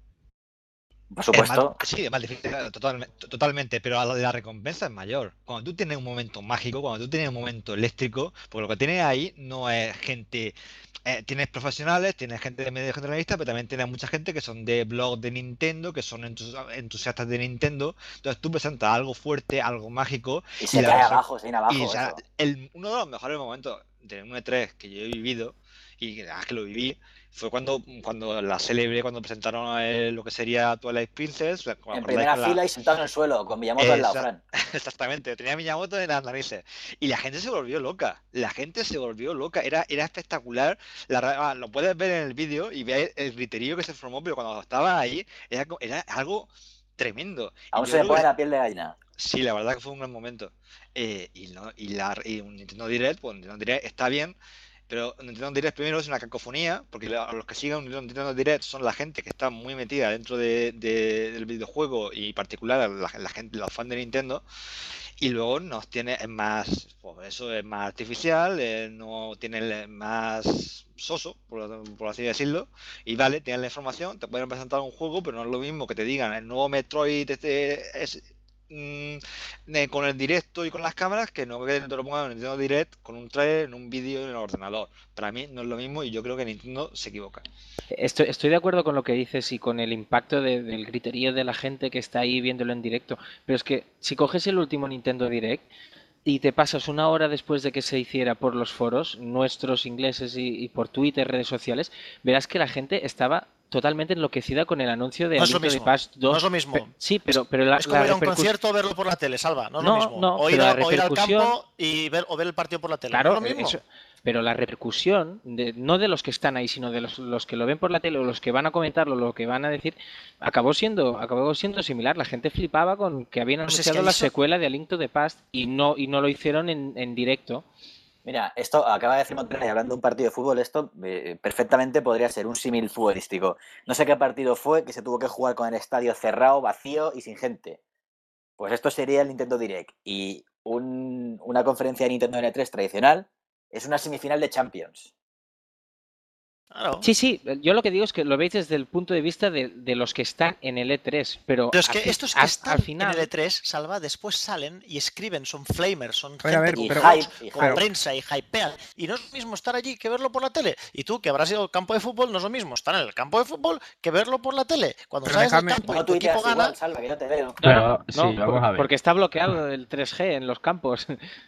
Por es más- supuesto. sí, es más difícil, claro, totalmente, totalmente, pero la, la recompensa es mayor. Cuando tú tienes un momento mágico, cuando tú tienes un momento eléctrico, porque lo que tienes ahí no es gente, eh, tienes profesionales, tienes gente de medios generalistas, pero también tienes mucha gente que son de blogs de Nintendo, que son entus- entusiastas de Nintendo. Entonces tú presentas algo fuerte, algo mágico, Y se la cae persona- abajo, se viene abajo y, o sea, eso. el- uno de los mejores momentos de un E tres que yo he vivido, y que, ah, que lo viví, fue cuando, cuando la célebre, cuando presentaron eh, lo que sería Twilight Princess. ¿os En acordáis primera con la- fila y sentado en el suelo, con Miyamoto al lado, Esa- Fran. Exactamente, tenía a Miyamoto en las narices. Y la gente se volvió loca. La gente se volvió loca. Era, era espectacular. La ra- ah, lo puedes ver en el vídeo y ver el griterío que se formó, pero cuando estaba ahí era, co- era algo tremendo. Y Aún yo se me creo pone que la piel de gallina. sí, la verdad que fue un gran momento. Eh, y, no, y, la, y un Nintendo Direct, pues Nintendo Direct está bien, pero Nintendo Direct primero es una cacofonía, porque la- los que siguen un Nintendo Direct son la gente que está muy metida dentro de, de- del videojuego, y en particular la, la gente, los fans de Nintendo. Y luego nos tiene, es más, pues eso es más artificial, eh, no tiene el- más soso, por, por así decirlo. Y vale, tienes la información, te pueden presentar un juego, pero no es lo mismo que te digan el nuevo Metroid este, es, mm, eh, con el directo y con las cámaras, que no que te lo pongan en Nintendo Direct con un trailer, en un vídeo, en el ordenador. Para mí no es lo mismo, y yo creo que Nintendo se equivoca. Estoy, estoy de acuerdo con lo que dices y con el impacto de- del griterío de la gente que está ahí viéndolo en directo. Pero es que si coges el último Nintendo Direct y te pasas una hora después de que se hiciera por los foros nuestros ingleses y, y por Twitter, redes sociales, verás que la gente estaba totalmente enloquecida con el anuncio de No A es lo Link to the mismo, Past dos. no es lo mismo. Pe- sí, pero, pero la, Es como la ir a un repercus- concierto o verlo por la tele, Salva, no es No, lo mismo. no, o, ir pero a- la o ir al repercusión- campo y ver, o ver el partido por la tele, Claro, no es lo mismo. eso- pero la repercusión, de, no de los que están ahí, sino de los, los que lo ven por la tele o los que van a comentarlo, lo que van a decir, acabó siendo, acabó siendo similar. La gente flipaba con que habían Pues es anunciado que la eso- secuela de A Link to the Past y no, y no lo hicieron en, en directo. Mira, esto acaba de decir Montreal, hablando de un partido de fútbol, esto eh, perfectamente podría ser un símil futbolístico. No sé qué partido fue que se tuvo que jugar con el estadio cerrado, vacío y sin gente. Pues esto sería el Nintendo Direct. Y un- una conferencia de Nintendo N tres tradicional es una semifinal de Champions. Claro. Sí, sí, yo lo que digo es que lo veis desde el punto de vista de, de los que están en el E tres, pero, Pero es al que fi- estos que al- están al final... en el E tres, Salva, después salen y escriben, son flamers, son A ver, a gente ver, con pero- blogs, hype, y con hype. prensa y hypean. Y no es lo mismo estar allí que verlo por la tele. Y tú, que habrás ido al campo de fútbol, no es lo mismo estar en el campo de fútbol que verlo por la tele. Cuando Pero sales del dejadme- campo y No tu tuiteas equipo gana, igual, Salva, que no te veo. No, Pero, no, sí, no, vamos por- a ver. porque está bloqueado el tres G en los campos.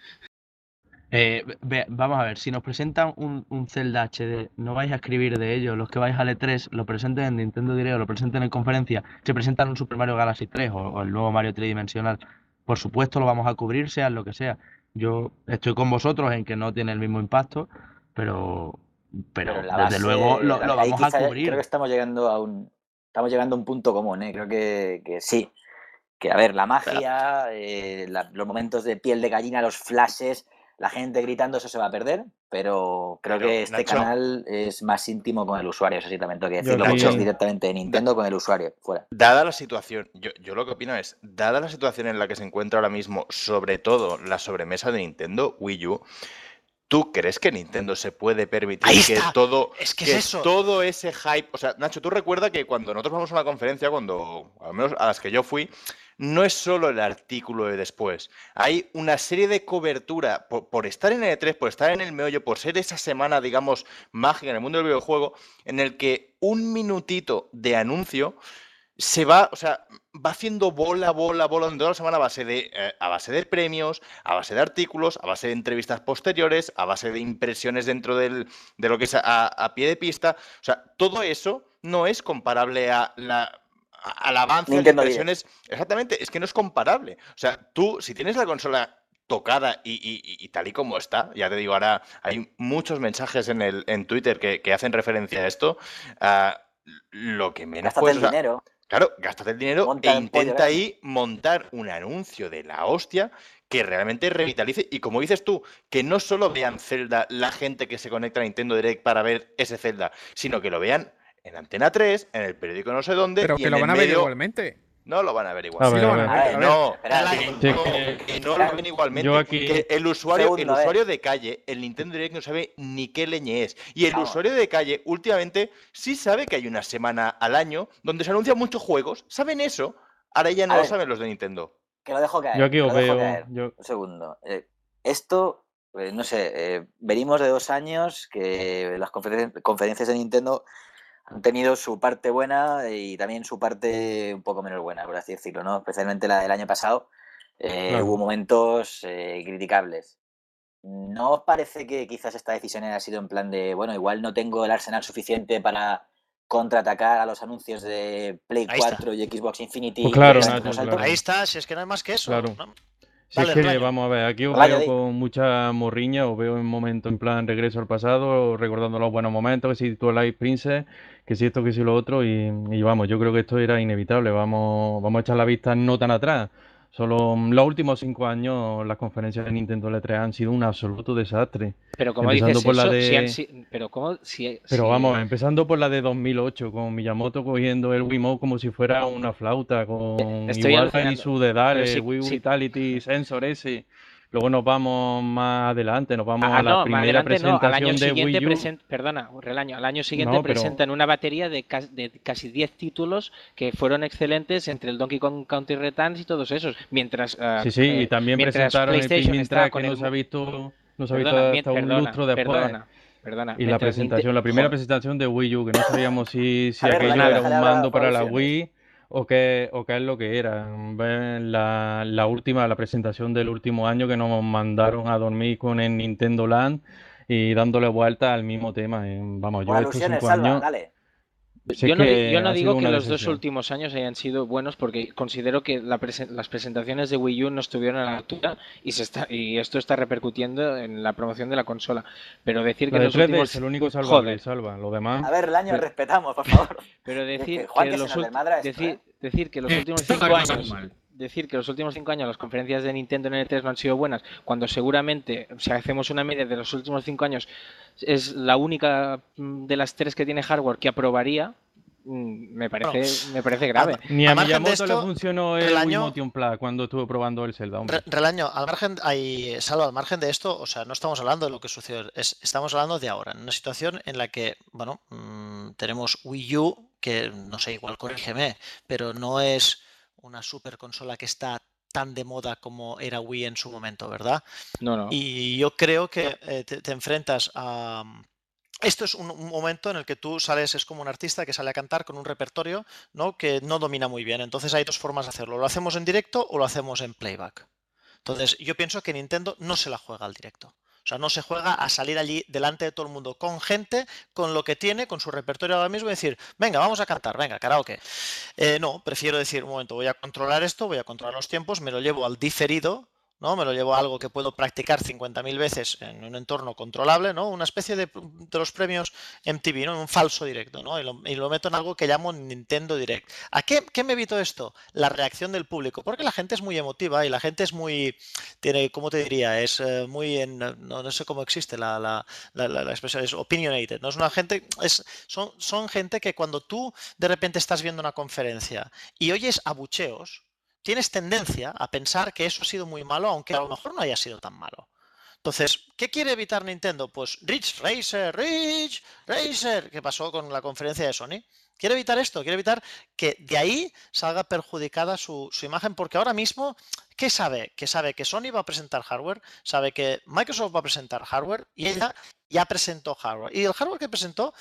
Eh, ve- vamos a ver, si nos presentan un, un Zelda H D, no vais a escribir de ello. Los que vais al E tres lo presenten en Nintendo Direct o lo presenten en conferencia, se presentan un Super Mario Galaxy tres o, o el nuevo Mario tridimensional. Por supuesto lo vamos a cubrir, sea lo que sea. Yo estoy con vosotros en que no tiene el mismo impacto, pero pero, Pero la desde base- luego lo, lo ahí vamos a quizá cubrir. Creo que estamos llegando a un estamos llegando a un punto común, ¿eh? Creo que, que sí. Que a ver, la magia, eh, la- los momentos de piel de gallina, los flashes, la gente gritando, eso se va a perder, pero creo Pero, que este Nacho- canal es más íntimo con el usuario, eso sí también tengo que Yo decirlo, aquí- porque es directamente de Nintendo con el usuario, fuera. Dada la situación, yo, yo lo que opino es, dada la situación en la que se encuentra ahora mismo, sobre todo la sobremesa de Nintendo Wii U, ¿tú crees que Nintendo se puede permitir Ahí que está. todo, Es que que es eso. todo ese hype, o sea, Nacho, tú recuerda que cuando nosotros vamos a una conferencia, cuando, al menos a las que yo fui, no es solo el artículo de después, hay una serie de cobertura por, por estar en el E tres, por estar en el meollo, por ser esa semana, digamos, mágica en el mundo del videojuego, en el que un minutito de anuncio se va, o sea, va haciendo bola, bola, bola durante toda la semana a base de, eh, a base de premios, a base de artículos, a base de entrevistas posteriores, a base de impresiones dentro del, de lo que es a, a pie de pista. O sea, todo eso no es comparable a la, a- al avance de las Nintendo impresiones. Exactamente, es que no es comparable. O sea, tú, si tienes la consola tocada y, y- y tal y como está, ya te digo, ahora hay muchos mensajes en, el, en Twitter que, que hacen referencia a esto, ah, lo que menos Gástate puedes... el o sea, dinero. Claro, gástate el dinero Monta e un pollo intenta grande. ahí montar un anuncio de la hostia que realmente revitalice. Y como dices tú, que no solo vean Zelda la gente que se conecta a Nintendo Direct para ver ese Zelda, sino que lo vean en Antena tres, en el periódico no sé dónde. Pero y que en lo el van a ver medio- igualmente. No lo van a ver igual. A Sí ver, lo a van a ver. ver. A Que ver. no, Espera, que que- no, Sí. que no lo ven igualmente. Yo aquí- Que el usuario, segundo, el a ver. usuario de calle, el Nintendo Direct no sabe ni qué leñe es. Y el Vamos. usuario de calle, últimamente, sí sabe que hay una semana al año donde se anuncian muchos juegos. ¿Saben eso? Ahora ya no A lo ver. saben los de Nintendo. Que lo dejo caer. Yo aquí que os lo dejo veo. caer. yo- Un segundo. Eh, esto, pues, no sé, eh, venimos de dos años que las conferencias, conferencias de Nintendo han tenido su parte buena y también su parte un poco menos buena, por así decirlo, ¿no? Especialmente la del año pasado. eh, Claro. Hubo momentos eh, criticables. ¿No os parece que quizás esta decisión haya sido en plan de, bueno, igual no tengo el arsenal suficiente para contraatacar a los anuncios de Play Ahí está. cuatro y Xbox Infinity? Pues claro, directamente Nacho, con salto? claro. Ahí está, si es que no hay más que eso. Claro. ¿no? Si Dale, es que, Relaño. vamos a ver, aquí os Relaño, veo di. con mucha morriña, os veo en momento en plan regreso al pasado, recordando los buenos momentos, que si Twilight Princess, que si esto, que si lo otro, y, y vamos, yo creo que esto era inevitable, vamos, vamos a echar la vista no tan atrás. Solo mm, los últimos cinco años las conferencias de Nintendo L tres han sido un absoluto desastre. Pero como Empezando dices por la eso, de... si han si- pero como si, Pero si- vamos, empezando por la de dos mil ocho, con Miyamoto cogiendo el Wiimote como si fuera una flauta, con Estoy igual alucinando. su dedal, Pero el sí- Wii sí. Vitality Sensor ese. Luego nos vamos más adelante, nos vamos Ah, a la no, más primera adelante no, al presentación año de siguiente Wii U. presen- perdona, Relaño, al año siguiente No, pero- presentan una batería de, cas- de casi diez títulos que fueron excelentes entre el Donkey Kong Country Returns y todos esos, mientras ah, Sí, sí, eh, y también mientras presentaron el PlayStation Pikmin estaba tres con que no el se ha mu- visto, no se ha visto Perdona, mien- hasta un perdona, lustro después. perdona, perdona, Y la mientras presentación, Ninte- la primera Joder. presentación de Wii U, que no sabíamos si, si A ver, aquello Relaño, era déjale un hablar mando a para la Producciones. Wii o qué, o qué es lo que era. Ver La, la última, la presentación del último año que nos mandaron a dormir con el Nintendo Land y dándole vuelta al mismo tema. Eh, Vamos, yo Por estos alusiones, cinco Salva, años... dale. si es Yo no, di- que yo no ha digo sido que una los dos decepción. últimos años hayan sido buenos porque considero que la presen- las presentaciones de Wii U no estuvieron a la altura y se está y esto está repercutiendo en la promoción de la consola. Pero decir La que de los tres D últimos es el único salvable, Joder, salva. Lo demás... A ver, el año Pero- respetamos, por favor. pero Es decir que Juan que que se los nos ult- desmadra esto, decir, ¿eh? decir que los Eh, últimos esto cinco no está años mal. decir que los últimos cinco años las conferencias de Nintendo en E tres no han sido buenas, cuando seguramente, si hacemos una media de los últimos cinco años, es la única mm, de las tres que tiene hardware que aprobaría, mm, me parece, Bueno, me parece grave. Ni a, Al margen de Miyamoto le esto, funcionó el Relaño- Wii Motion Plus cuando estuvo probando el Zelda, hombre. Re- Relaño, al margen, hay, Salva, al margen de esto, o sea, no estamos hablando de lo que sucedió, es- estamos hablando de ahora, en una situación en la que, bueno, mm, tenemos Wii U, que no sé, igual corrígeme, pero no es una super consola que está tan de moda como era Wii en su momento, ¿verdad? No, no. Y yo creo que eh, te, te enfrentas a... Esto es un, un momento en el que tú sales, es como un artista que sale a cantar con un repertorio, ¿no?, que no domina muy bien. Entonces hay dos formas de hacerlo. Lo hacemos en directo o lo hacemos en playback. Entonces yo pienso que Nintendo no se la juega al directo. O sea, no se juega a salir allí delante de todo el mundo con gente, con lo que tiene, con su repertorio ahora mismo y decir, venga, vamos a cantar, venga, karaoke. Eh, no, prefiero decir, un momento, voy a controlar esto, voy a controlar los tiempos, me lo llevo al diferido, ¿no? Me lo llevo a algo que puedo practicar cincuenta mil veces en un entorno controlable, ¿no? Una especie de, de los premios M T V, ¿no? Un falso directo, ¿no? Y lo, y lo meto en algo que llamo Nintendo Direct. ¿A qué, qué me evito esto? La reacción del público, porque la gente es muy emotiva y la gente es muy, tiene, ¿cómo te diría? Es eh, muy, en, no, no sé cómo existe la, la, la, la, la expresión, es opinionated, ¿no? Es una gente, es, son, son gente que cuando tú de repente estás viendo una conferencia y oyes abucheos, tienes tendencia a pensar que eso ha sido muy malo, aunque a lo mejor no haya sido tan malo. Entonces, ¿qué quiere evitar Nintendo? Pues Ridge Racer, Ridge Racer, ¿qué pasó con la conferencia de Sony? Quiere evitar esto, quiere evitar que de ahí salga perjudicada su, su imagen, porque ahora mismo, ¿qué sabe? Que sabe que Sony va a presentar hardware, sabe que Microsoft va a presentar hardware y ella ya presentó hardware. Y el hardware que presentó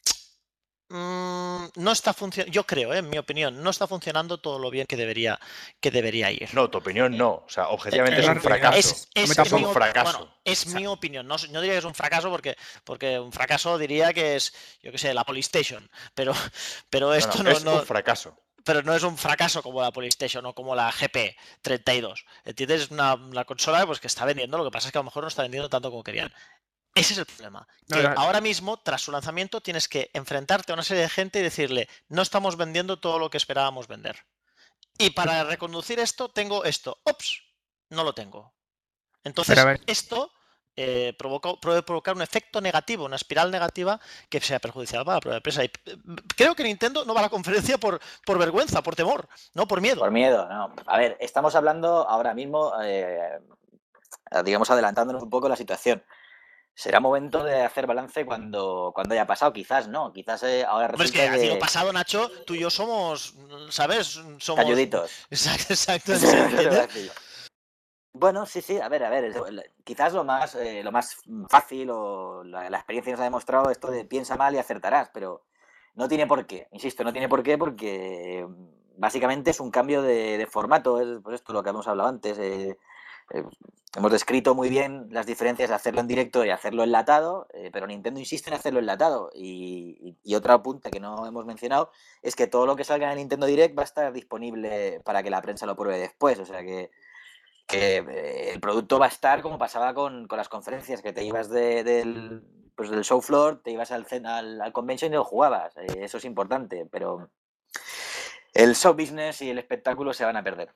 mmm, no está funcionando, yo creo, eh, en mi opinión, no está funcionando todo lo bien que debería, que debería ir. No, tu opinión no. O sea, objetivamente Eh, es un fracaso. Es, es, es mi, un fracaso. bueno, es mi opinión. No, no diría que es un fracaso porque, porque un fracaso diría que es, yo qué sé, la PlayStation. Pero, pero esto no, no, no, es no, un fracaso. Pero no es un fracaso como la PlayStation o como la G P treinta y dos. ¿Entiendes? Es una, una consola pues, que está vendiendo, lo que pasa es que a lo mejor no está vendiendo tanto como querían. Ese es el problema. Que No, no. ahora mismo, tras su lanzamiento, tienes que enfrentarte a una serie de gente y decirle, no estamos vendiendo todo lo que esperábamos vender. Y para reconducir esto, tengo esto. Ops, no lo tengo. Entonces, Pero a ver. esto eh, provoca, puede provocar un efecto negativo, una espiral negativa que sea perjudicial para la propia empresa. Y creo que Nintendo no va a la conferencia por, por vergüenza, por temor, no por miedo. Por miedo, no. A ver, estamos hablando ahora mismo, eh, digamos, adelantándonos un poco la situación. Será momento de hacer balance cuando, cuando haya pasado, quizás no, quizás eh, ahora resulta es que, que... digo pasado, Nacho, tú y yo somos, ¿sabes? Somos... Calluditos. Exacto, exacto. Bueno, sí, sí, a ver, a ver, quizás lo más, eh, lo más fácil o la, la experiencia nos ha demostrado esto de piensa mal y acertarás, pero no tiene por qué, insisto, no tiene por qué porque básicamente es un cambio de, de formato, es pues esto lo que hemos hablado antes, eh, Eh, hemos descrito muy bien las diferencias de hacerlo en directo y hacerlo enlatado, eh, pero Nintendo insiste en hacerlo enlatado. Y, y, y otra punta que no hemos mencionado es que todo lo que salga en el Nintendo Direct va a estar disponible para que la prensa lo pruebe después. O sea que, que eh, el producto va a estar como pasaba con, con las conferencias, que te ibas de, del, pues del show floor, te ibas al, al, al convention y lo jugabas. Eh, eso es importante, pero el show business y el espectáculo se van a perder.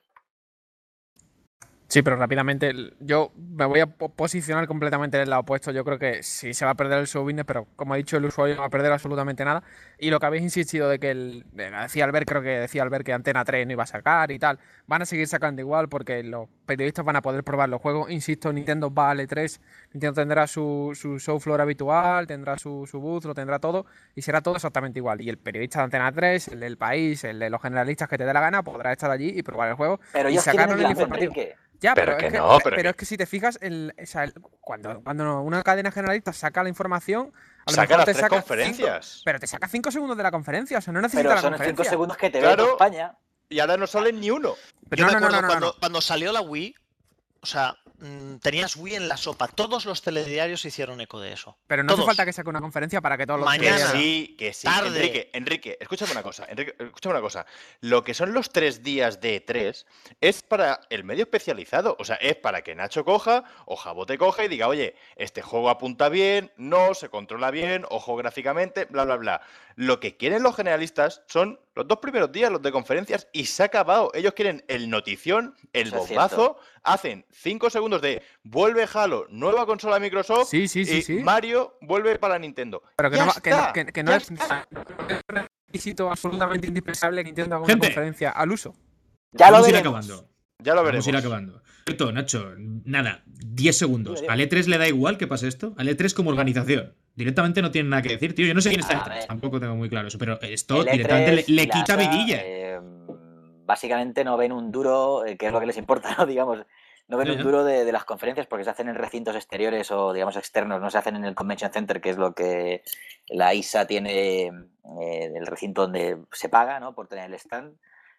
Sí, pero rápidamente yo me voy a posicionar completamente en el lado opuesto. Yo creo que sí se va a perder el show business, pero como ha dicho el usuario, no va a perder absolutamente nada. Y lo que habéis insistido de que el, decía Albert, creo que decía Albert que Antena tres no iba a sacar y tal, van a seguir sacando igual porque los periodistas van a poder probar los juegos. Insisto, Nintendo va a E tres, Nintendo tendrá su, su show floor habitual, tendrá su, su booth, lo tendrá todo y será todo exactamente igual. Y el periodista de Antena tres, el del país, el de los generalistas que te dé la gana, podrá estar allí y probar el juego. Pero y sacarlo en el informativo. Ya, pero, pero, es que, no, pero, pero es que si te fijas, el, o sea, el, cuando, cuando una cadena generalista saca la información, a lo saca mejor las te tres saca conferencias. Cinco, pero te saca cinco segundos de la conferencia, o sea, no necesitas pero la son conferencia. cinco segundos que te claro, ve España. Y ahora no salen ni uno. Pero Yo no, me acuerdo no, no, no, cuando, no. cuando salió la Wii, o sea, mmm, tenías Wii en la sopa. Todos los telediarios hicieron eco de eso. Pero no todos. hace falta que saque una conferencia para que todos los Mañana, que sí, que sí. Tarde. Enrique, Enrique, escúchame una cosa. Enrique, escúchame una cosa. Lo que son los tres días de E tres es para el medio especializado. O sea, es para que Nacho coja o Jabote coja y diga, oye, este juego apunta bien, no, se controla bien, ojo gráficamente, bla, bla, bla. Lo que quieren los generalistas son los dos primeros días, los de conferencias, y se ha acabado. Ellos quieren el notición, el Eso bombazo, hacen cinco segundos de vuelve Halo, nueva consola de Microsoft, sí, sí, sí, y sí. Mario vuelve para Nintendo. Pero que ya no, está, que no, que, que no es un está. requisito absolutamente indispensable que Nintendo haga una Gente, conferencia al uso. Ya Vamos lo a ir veremos. acabando. Ya lo Vamos veremos. a ir acabando. Cierto, Nacho, nada, diez segundos. ¿Al E tres le da igual que pase esto? Al E tres como organización. Directamente no tiene nada que decir, tío. Yo no sé quién está en E tres, tampoco tengo muy claro eso, pero esto El E tres, directamente le, le quita la, vidilla. Eh, básicamente no ven un duro, eh, que es lo que les importa, ¿no? Digamos, no ven Sí, un ¿eh? duro de, de las conferencias porque se hacen en recintos exteriores o, digamos, externos, no se hacen en el Convention Center, que es lo que la I S A tiene, eh, el recinto donde se paga, ¿no? Por tener el stand.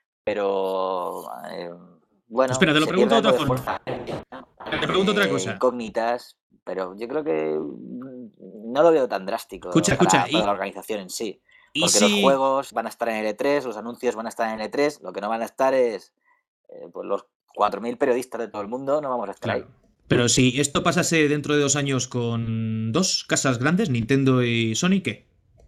Pero, eh, bueno... Espera, te lo se pregunto de pierde otra algo forma. fuerza. Te pregunto otra cosa. Incógnitas, pero yo creo que no lo veo tan drástico Escucha, para, escucha, para y- la organización en sí. ¿Y Porque si- los juegos van a estar en el E tres, los anuncios van a estar en el E tres, lo que no van a estar es eh, pues los cuatro mil periodistas de todo el mundo, no vamos a estar Claro. ahí. Pero si esto pasase dentro de dos años con dos casas grandes, Nintendo y Sony, ¿qué?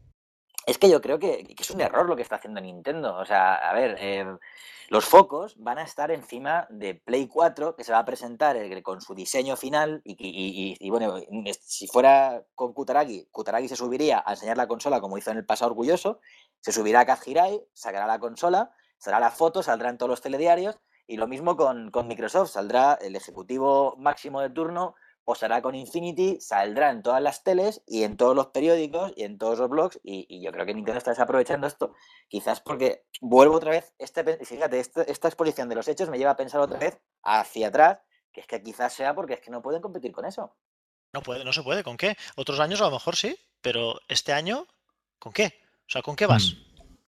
Es que yo creo que, que es un error lo que está haciendo Nintendo. O sea, a ver, eh, los focos van a estar encima de Play cuatro, que se va a presentar eh, con su diseño final. Y, y- y- y, bueno, si fuera con Kutaragi, Kutaragi se subiría a enseñar la consola como hizo en el pasado orgulloso, se subirá a Kaz Hirai, sacará la consola, saldrá la foto, saldrá en todos los telediarios. Y lo mismo con, con Microsoft, saldrá el ejecutivo máximo de turno, posará con Infinity, saldrá en todas las teles y en todos los periódicos y en todos los blogs. Y, y yo creo que Nintendo está desaprovechando esto. Quizás porque vuelvo otra vez, este, fíjate, este, esta exposición de los hechos me lleva a pensar otra vez hacia atrás, que es que quizás sea porque es que no pueden competir con eso. No puede, no se puede. ¿Con qué? Otros años a lo mejor sí, pero este año, ¿con qué? O sea, ¿con qué vas? Mm.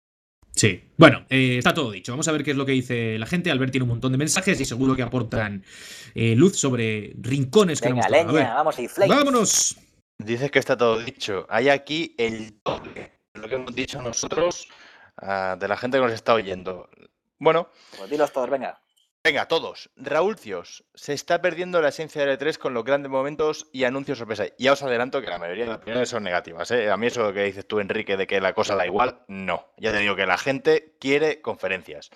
Sí, bueno, eh, está todo dicho. Vamos a ver qué es lo que dice la gente. Albert tiene un montón de mensajes y seguro que aportan eh, luz sobre rincones que no Venga, hemos tocado. A ver, leña, vamos y flames. vámonos. Dices que está todo dicho. Hay aquí el doble de lo que hemos dicho nosotros ah, de la gente que nos está oyendo. Bueno, Pues dilos todos, venga. venga, todos. Raúl Cios, se está perdiendo la esencia del E tres con los grandes momentos y anuncios sorpresa. Ya os adelanto que la mayoría de las opiniones son negativas, ¿eh? A mí eso que dices tú, Enrique, de que la cosa da igual, no. Ya te digo que la gente quiere conferencias.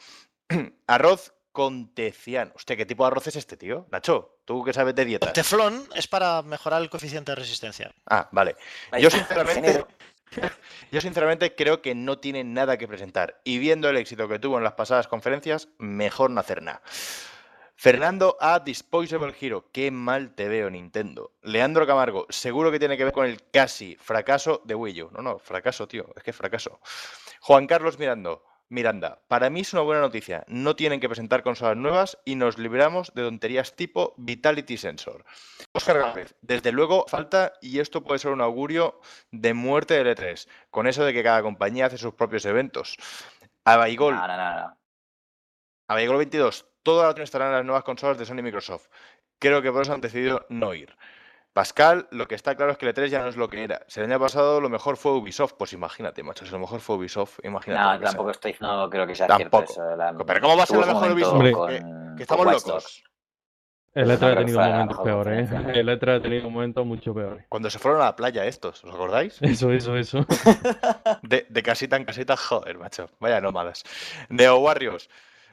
Arroz con teciano. Hostia, ¿qué tipo de arroz es este, tío? Nacho, tú que sabes de dietas. Teflón es para mejorar el coeficiente de resistencia. Ah, vale. Ahí Yo está, sinceramente, ingeniero. yo sinceramente creo que no tienen nada que presentar. Y viendo el éxito que tuvo en las pasadas conferencias, mejor no hacer nada. Fernando A. Disposable Hero. Qué mal te veo, Nintendo. Leandro Camargo. Seguro que tiene que ver con el casi fracaso de Wii U. No, no, fracaso, tío. Es que es fracaso. Juan Carlos Mirando. Miranda, para mí es una buena noticia. No tienen que presentar consolas nuevas y nos libramos de tonterías tipo Vitality Sensor. Óscar Gámez, desde luego falta y esto puede ser un augurio de muerte del E tres, con eso de que cada compañía hace sus propios eventos. Abaigol, No, no, no, no. Abaigol veintidós, toda la otra estarán en las nuevas consolas de Sony y Microsoft. Creo que por eso han decidido no ir. Pascal, lo que está claro es que el E tres ya no es lo que era. Si el año pasado lo mejor fue Ubisoft, pues imagínate, macho, si lo mejor fue Ubisoft, imagínate. No, lo que tampoco sea. estoy, no creo que sea Tampoco. cierto eso. La- Pero ¿cómo va a ser tuvo la su mejor momento Ubisoft? con- Que, que con estamos Watch locos. Dogs. El Pero E tres no ha creo que tenido fuera la momentos mejor peores, ¿eh? conferencia. El E tres ha tenido momentos mucho peores. Cuando se fueron a la playa estos, ¿os acordáis? Eso, eso, eso. De, de casita en casita, joder, macho. Vaya nómadas. Neo Warriors.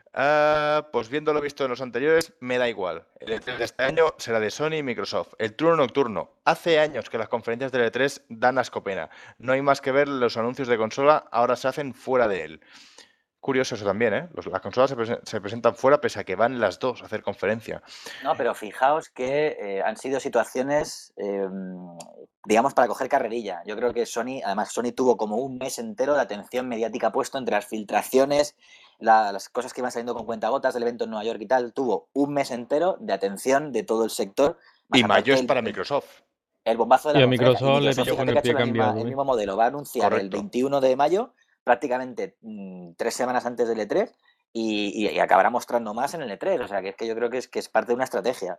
Ah, pues viendo lo visto en los anteriores, me da igual. El E tres de este año será de Sony y Microsoft. El turno nocturno. Hace años que las conferencias del E tres dan ascopena. No hay más que ver los anuncios de consola, ahora se hacen fuera de él. Curioso eso también, ¿eh? Los- las consolas se, presen- se presentan fuera pese a que van las dos a hacer conferencia. No, pero fijaos que eh, han sido situaciones, eh, digamos, para coger carrerilla. Yo creo que Sony, además Sony tuvo como un mes entero de atención mediática puesto entre las filtraciones, la- las cosas que iban saliendo con cuentagotas del evento en Nueva York y tal. Tuvo un mes entero de atención de todo el sector. Más Y aparte mayo es el- para el- Microsoft. El bombazo de Y la a conferencia. Microsoft le Microsoft, pilló con fíjate el que ha pie hecho la misma- cambiado, el ¿eh? mismo modelo. Va a anunciar el Correcto. veintiuno de mayo, prácticamente mm, tres semanas antes del E tres, y, y- y acabará mostrando más en el E tres. O sea, que es que yo creo que es, que es parte de una estrategia.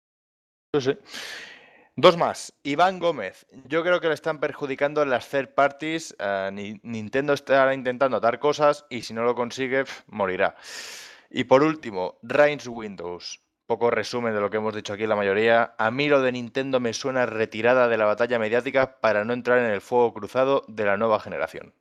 Sí, sí. Dos más. Iván Gómez. Yo creo que le están perjudicando las third parties. Eh, Ni- Nintendo estará intentando dar cosas y si no lo consigue, pf, morirá. Y por último, Reigns Windows. Poco resumen de lo que hemos dicho aquí la mayoría. A mí lo de Nintendo me suena retirada de la batalla mediática para no entrar en el fuego cruzado de la nueva generación.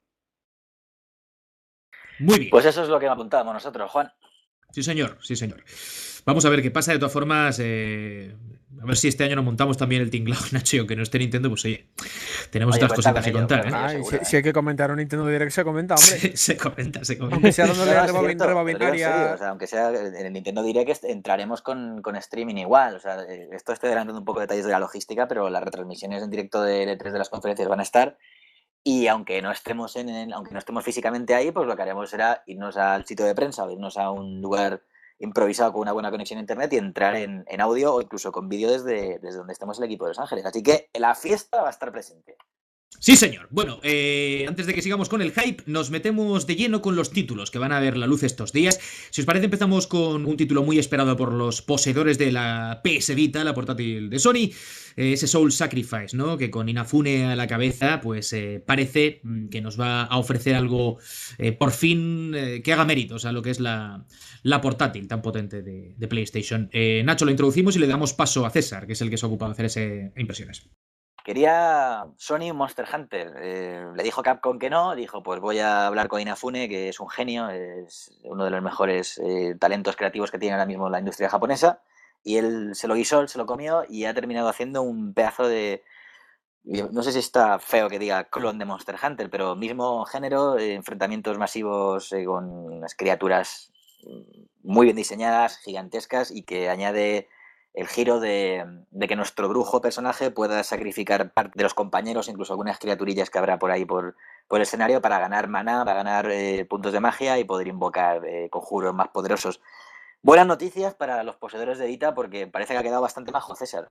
Muy bien. Pues eso es lo que apuntábamos nosotros, Juan. Sí, señor, sí, señor. Vamos a ver qué pasa. De todas formas, eh, a ver si este año nos montamos también el tinglao, Nacho, y aunque no esté Nintendo, pues oye, tenemos Oye, otras cuenta cositas que con ello, contar, cuenta ¿eh? con Ah, y seguro, si, ¿eh? si hay que comentar un Nintendo Direct, se comenta, hombre. Se, se comenta, se comenta. Aunque sea dándole No, no, a es rebobin- cierto, pero digo en serio, rebobinaria. o sea, aunque sea en el Nintendo Direct entraremos con, con streaming igual. O sea, eh, esto estoy adelantando un poco detalles de la logística, pero las retransmisiones en directo de E tres de las conferencias van a estar. Y aunque no estemos en, en- aunque no estemos físicamente ahí, pues lo que haremos será irnos al sitio de prensa o irnos a un lugar improvisado con una buena conexión a internet y entrar en, en audio o incluso con vídeo desde, desde donde estemos el equipo de Los Ángeles. Así que la fiesta va a estar presente. Sí, señor. Bueno, eh, antes de que sigamos con el hype, nos metemos de lleno con los títulos que van a ver la luz estos días. Si os parece, empezamos con un título muy esperado por los poseedores de la P S Vita, la portátil de Sony, eh, ese Soul Sacrifice, ¿no? Que con Inafune a la cabeza, pues eh, parece que nos va a ofrecer algo, eh, por fin, eh, que haga méritos a lo que es la, la portátil tan potente de, de PlayStation. Eh, Nacho, lo introducimos y le damos paso a César, que es el que se ocupa de hacer ese impresiones. Quería Sony un Monster Hunter. Eh, le dijo Capcom que no, dijo pues voy a hablar con Inafune, que es un genio, es uno de los mejores eh, talentos creativos que tiene ahora mismo la industria japonesa, y él se lo guisó, él se lo comió y ha terminado haciendo un pedazo de... No sé si está feo que diga clon de Monster Hunter, pero mismo género, eh, enfrentamientos masivos eh, con unas criaturas muy bien diseñadas, gigantescas, y que añade el giro de, de que nuestro brujo personaje pueda sacrificar parte de los compañeros, incluso algunas criaturillas que habrá por ahí por, por el escenario, para ganar maná, para ganar eh, puntos de magia y poder invocar eh, conjuros más poderosos. Buenas noticias para los poseedores de Vita, porque parece que ha quedado bastante bajo, César.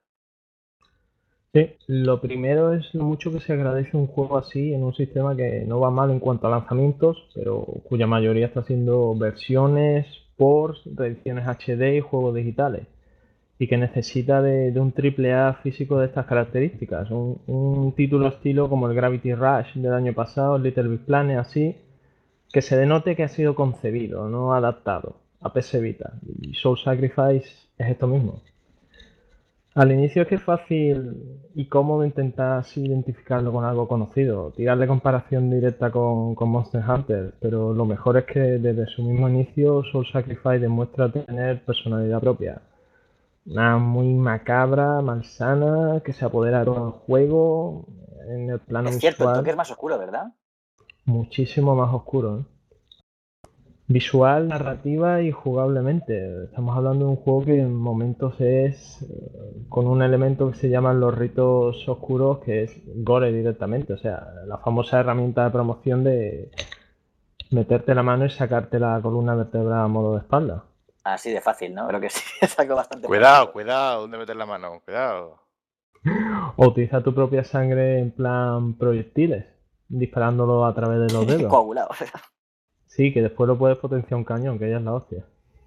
Sí, lo primero es lo mucho que se agradece un juego así en un sistema que no va mal en cuanto a lanzamientos, pero cuya mayoría está haciendo versiones, ports, reediciones H D y juegos digitales, y que necesita de, de un triple A físico de estas características. Un, un título estilo como el Gravity Rush del año pasado, el Little Big Planet, así, que se denote que ha sido concebido, no adaptado a P S Vita. Y Soul Sacrifice es esto mismo. Al inicio es que es fácil y cómodo intentar así identificarlo con algo conocido, tirarle comparación directa con, con Monster Hunter, pero lo mejor es que desde su mismo inicio Soul Sacrifice demuestra tener personalidad propia. Una muy macabra, malsana, que se apodera de todo el juego en el plano Es cierto, el visual. toque es más oscuro, ¿verdad? Muchísimo más oscuro, ¿eh? Visual, narrativa y jugablemente. Estamos hablando de un juego que en momentos es eh, con un elemento que se llaman los ritos oscuros, que es gore directamente. O sea, la famosa herramienta de promoción de meterte la mano y sacarte la columna vertebral a modo de espalda. Así de fácil, ¿no? Creo que sí, es algo bastante Cuidado, fácil. cuidado, ¿dónde meter la mano? Cuidado. O utiliza tu propia sangre en plan proyectiles, disparándolo a través de los dedos. Coagulado. Sí, que después lo puedes potenciar un cañón, que ya es la hostia.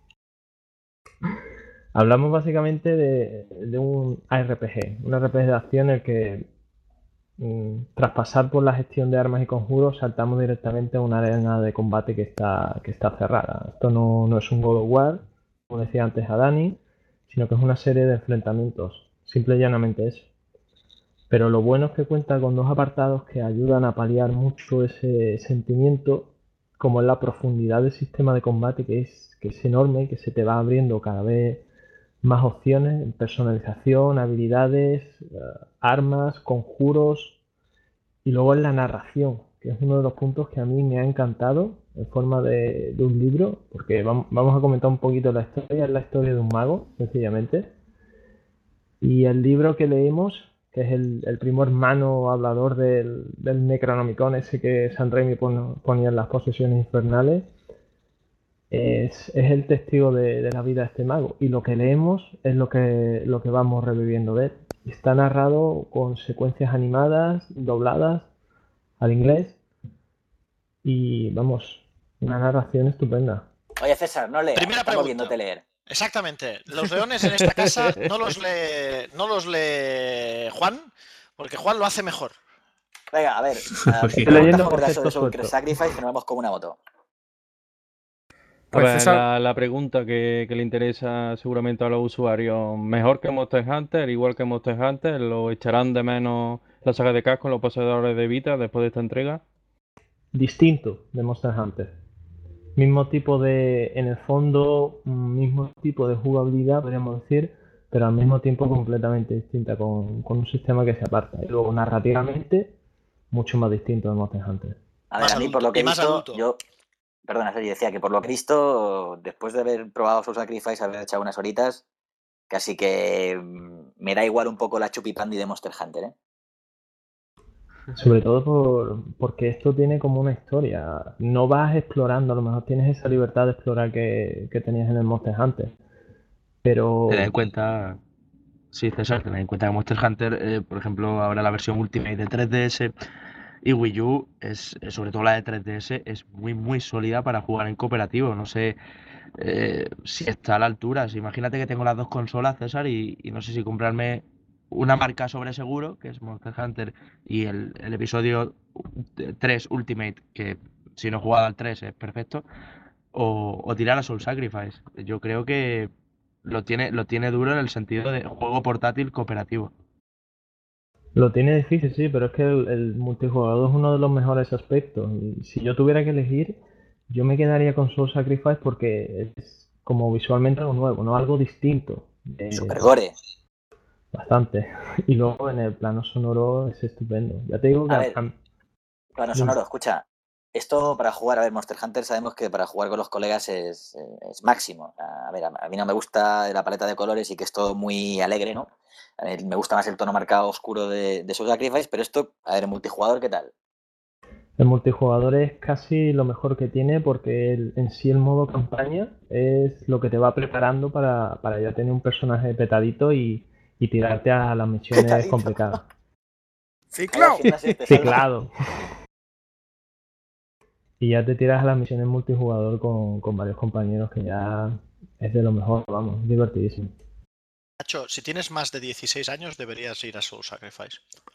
Hablamos básicamente de, de un A R P G, un R P G de acción en el que mm, tras pasar por la gestión de armas y conjuros saltamos directamente a una arena de combate que está, que está cerrada. Esto no, no es un God of War, como decía antes a Dani, sino que es una serie de enfrentamientos, simple y llanamente eso. Pero lo bueno es que cuenta con dos apartados que ayudan a paliar mucho ese sentimiento, como es la profundidad del sistema de combate, que es, que es enorme y que se te va abriendo cada vez más opciones en personalización, habilidades, uh, armas, conjuros, y luego en la narración, que es uno de los puntos que a mí me ha encantado en forma de, de un libro, porque vamos, vamos a comentar un poquito la historia, es la historia de un mago, sencillamente, y el libro que leímos, que es el, el primo hermano hablador del, del Necronomicon, ese que San Raimi pon, ponía en las posesiones infernales, es, es el testigo de, de la vida de este mago. Y lo que leemos es lo que, lo que vamos reviviendo de él. Está narrado con secuencias animadas, dobladas al inglés. Y vamos, una narración estupenda. Oye, César, no leas, Primera estamos pregunta. viéndote leer. Exactamente. Los leones en esta casa no los lee, no los lee Juan, porque Juan lo hace mejor. Venga, a ver. Uh, Estoy leyendo por caso de conceptos Soul sueltos. Sacrifice, que nos vamos como una moto. A Pues ver, César- la, la pregunta que, que le interesa seguramente a los usuarios, ¿mejor que Monster Hunter? Igual que Monster Hunter, ¿lo echarán de menos la saga de Capcom los poseedores de Vita después de esta entrega? Distinto de Monster Hunter. Mismo tipo de, en el fondo, mismo tipo de jugabilidad, podríamos decir, pero al mismo tiempo completamente distinta, con, con un sistema que se aparta. Y luego, narrativamente, mucho más distinto de Monster Hunter. A ver, Más a mí adulto, por lo que he y más visto, adulto. yo... Perdona, Sergi, decía que por lo que he visto, después de haber probado Soul Sacrifice, haber echado unas horitas, casi que mm, me da igual un poco la chupipandi de Monster Hunter, ¿eh? Sobre todo por, porque esto tiene como una historia. No vas explorando, a lo mejor tienes esa libertad de explorar que, que tenías en el Monster Hunter. Pero Te das cuenta. Sí, César, ten en cuenta que Monster Hunter, eh, por ejemplo, ahora la versión Ultimate de tres D S y Wii U, es, eh, sobre todo la de tres D S, es muy, muy sólida para jugar en cooperativo. No sé eh, si está a la altura. Si imagínate que tengo las dos consolas, César, y, y no sé si comprarme una marca sobre seguro, que es Monster Hunter, y el, el episodio tres Ultimate, que si no he jugado al tres es perfecto, o, o tirar a Soul Sacrifice. Yo creo que lo tiene, lo tiene duro en el sentido de juego portátil cooperativo. Lo tiene difícil, sí, pero es que el, el multijugador es uno de los mejores aspectos. Y si yo tuviera que elegir, yo me quedaría con Soul Sacrifice porque es como visualmente algo nuevo, no algo distinto. Eh, Super gore. Bastante. Y luego en el plano sonoro es estupendo. Ya te digo que A a- ver, a- plano Dime. sonoro, escucha. Esto para jugar, a ver, Monster Hunter sabemos que para jugar con los colegas es, es máximo. A ver, a mí no me gusta la paleta de colores y que es todo muy alegre, ¿no? A mí me gusta más el tono marcado oscuro de, de Soul Sacrifice, pero esto, a ver, multijugador, ¿qué tal? el multijugador es casi lo mejor que tiene porque el- en sí el modo campaña es lo que te va preparando para, para ya tener un personaje petadito y, y tirarte a las misiones Petadito. complicadas. ¡Ciclo! Ciclado. Y ya te tiras a las misiones multijugador con, con varios compañeros que ya es de lo mejor, vamos, divertidísimo. Nacho, si tienes más de dieciséis años, deberías ir a Soul Sacrifice.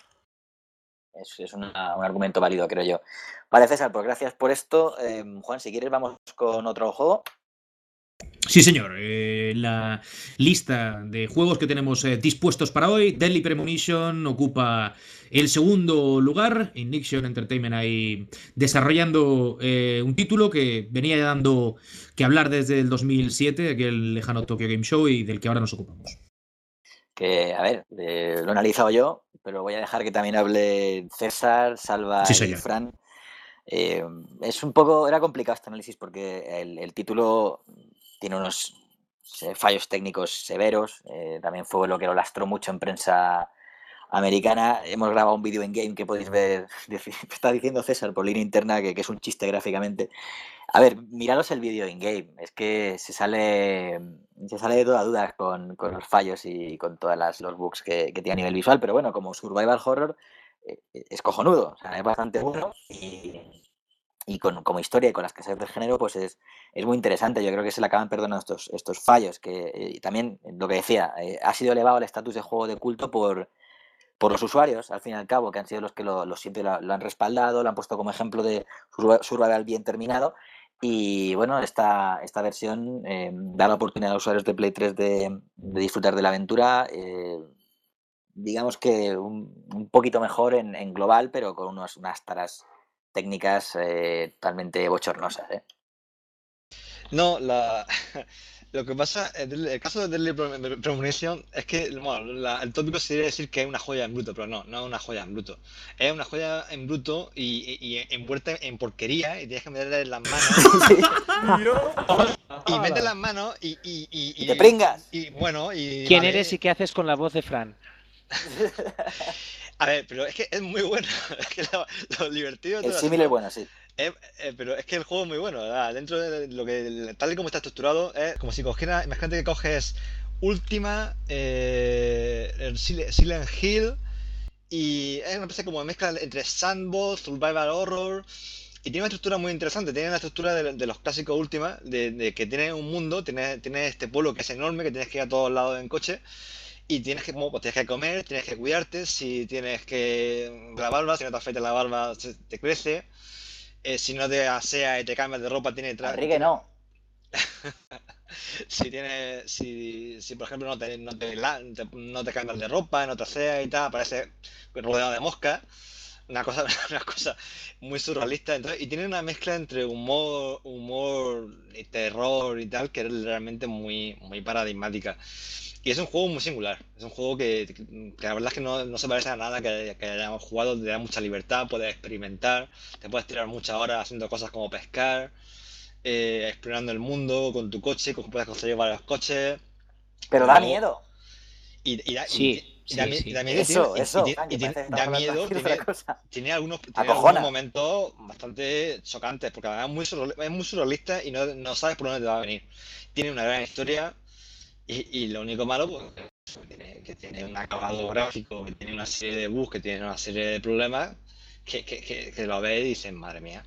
Es, es una- un argumento válido, creo yo. Vale, César, pues gracias por esto. Eh, Juan, si quieres, vamos con otro juego. Sí, señor. Eh, la lista de juegos que tenemos eh, dispuestos para hoy, Deadly Premonition ocupa el segundo lugar. Ignition Entertainment ahí desarrollando eh, un título que venía ya dando que hablar desde el dos mil siete, aquel lejano Tokyo Game Show, y del que ahora nos ocupamos. Que, a ver, eh, lo he analizado yo, pero voy a dejar que también hable César, Salva Sí, y señor. Fran. Eh, es un poco, era complicado este análisis porque el, el título tiene unos eh, fallos técnicos severos. Eh, también fue lo que lo lastró mucho en prensa americana. Hemos grabado un vídeo en game que podéis ver. Está diciendo César por línea interna que, que es un chiste gráficamente. A ver, miraros el vídeo in game. Es que se sale se sale de toda duda con, con los fallos y con todos los bugs que, que tiene a nivel visual, pero bueno, como survival horror eh, es cojonudo, o sea, es bastante bueno y, y con, como historia y con las que se del género, pues es, es muy interesante. Yo creo que se le acaban perdonando estos, estos fallos, que eh, también lo que decía, eh, ha sido elevado al estatus de juego de culto por, por los usuarios, al fin y al cabo, que han sido los que lo, lo siempre lo, lo han respaldado, lo han puesto como ejemplo de survival bien terminado. Y bueno, esta, esta versión eh, da la oportunidad a los usuarios de Play tres de, de disfrutar de la aventura, eh, digamos que un, un poquito mejor en, en global, pero con unos, unas taras técnicas eh, totalmente bochornosas, ¿eh? No, la, lo que pasa, el, el caso de Deadly Pre- Premonition es que, bueno, la- el tópico sería decir que es una joya en bruto, pero no, no es una joya en bruto. Es una joya en bruto y, y, y envuelta en porquería y tienes que meterle en las manos. Y metes las manos y... Y, y, Y te pringas. Y, bueno, y... ¿Quién vale. eres y qué haces con la voz de Fran? A ver, pero es que es muy bueno. Es que lo, lo divertido de El todo símil es asunto bueno, sí. es- eh, pero es que el juego es muy bueno, ¿verdad? Dentro de lo que, tal y como está estructurado, es como si cogieras, imagínate que coges Ultima, eh, el Sil- Silent Hill, y es una especie como de mezcla entre Sandbox, Survival Horror, y tiene una estructura muy interesante. Tiene una estructura de, de los clásicos Ultima, de, de que tiene un mundo, tiene, tiene este pueblo que es enorme, que tienes que ir a todos lados en coche. Y tienes que, como, pues tienes que comer, tienes que cuidarte, si tienes que la barba, si no te afeitas la barba, se- te crece. Eh, si no te aseas y te cambias de ropa, tiene... tra- Enrique, tiene- no. si tienes, si, si por ejemplo no te, no te, la- te- no te cambias de ropa, no te aseas y tal, aparece rodeado de moscas. Una cosa, una cosa muy surrealista. Entonces, y tiene una mezcla entre humor, humor y terror y tal, que es realmente muy, muy paradigmática. Y es un juego muy singular. Es un juego que, que la verdad es que no, no se parece a nada que, que hayamos jugado. Te da mucha libertad, puedes experimentar, te puedes tirar muchas horas haciendo cosas como pescar, eh, explorando el mundo con tu coche, con- puedes conseguir varios coches. Pero Y da luego, miedo. y, y da, y, Sí, y da, sí, mie- sí. y da miedo, y Eso, tiene, y, y eso, tiene- Frank, y que tiene- parece que da estamos hablando miedo, aquí de tiene, otra cosa. tiene algunos, tiene Acojona. algunos momentos bastante chocantes, porque además es muy, surreal- es muy surrealista y no, no sabes por dónde te va a venir. Tiene una gran historia y, y lo único malo, pues, que tiene, que tiene un acabado gráfico, que tiene una serie de bugs, que tiene una serie de problemas, que, que, que, que lo ves y dices, madre mía.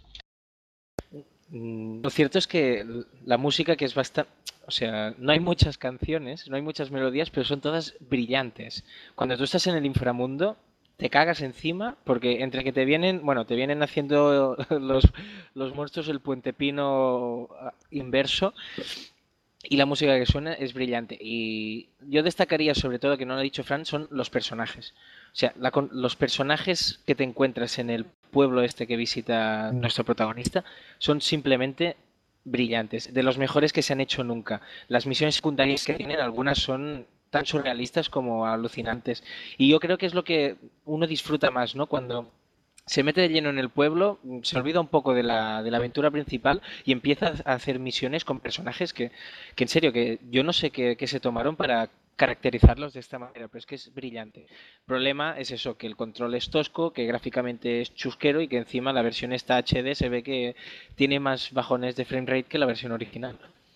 Lo cierto es que la música, que es bastante... O sea, no hay muchas canciones, no hay muchas melodías, pero son todas brillantes. Cuando tú estás en el inframundo, te cagas encima, porque entre que te vienen, bueno, te vienen haciendo los, los monstruos el puente pino inverso, y la música que suena es brillante. Y yo destacaría sobre todo, que no lo ha dicho Fran, son los personajes. O sea, la, los personajes que te encuentras en el pueblo este que visita nuestro protagonista son simplemente brillantes, de los mejores que se han hecho nunca. Las misiones secundarias que tienen, algunas son tan surrealistas como alucinantes. Y yo creo que es lo que uno disfruta más, ¿no? Cuando se mete de lleno en el pueblo, se olvida un poco de la, de la aventura principal y empieza a hacer misiones con personajes que, que en serio, que yo no sé qué, qué se tomaron para caracterizarlos de esta manera, pero es que es brillante. El problema es eso, que el control es tosco, que gráficamente es chusquero y que encima la versión esta H D se ve que tiene más bajones de framerate que la versión original.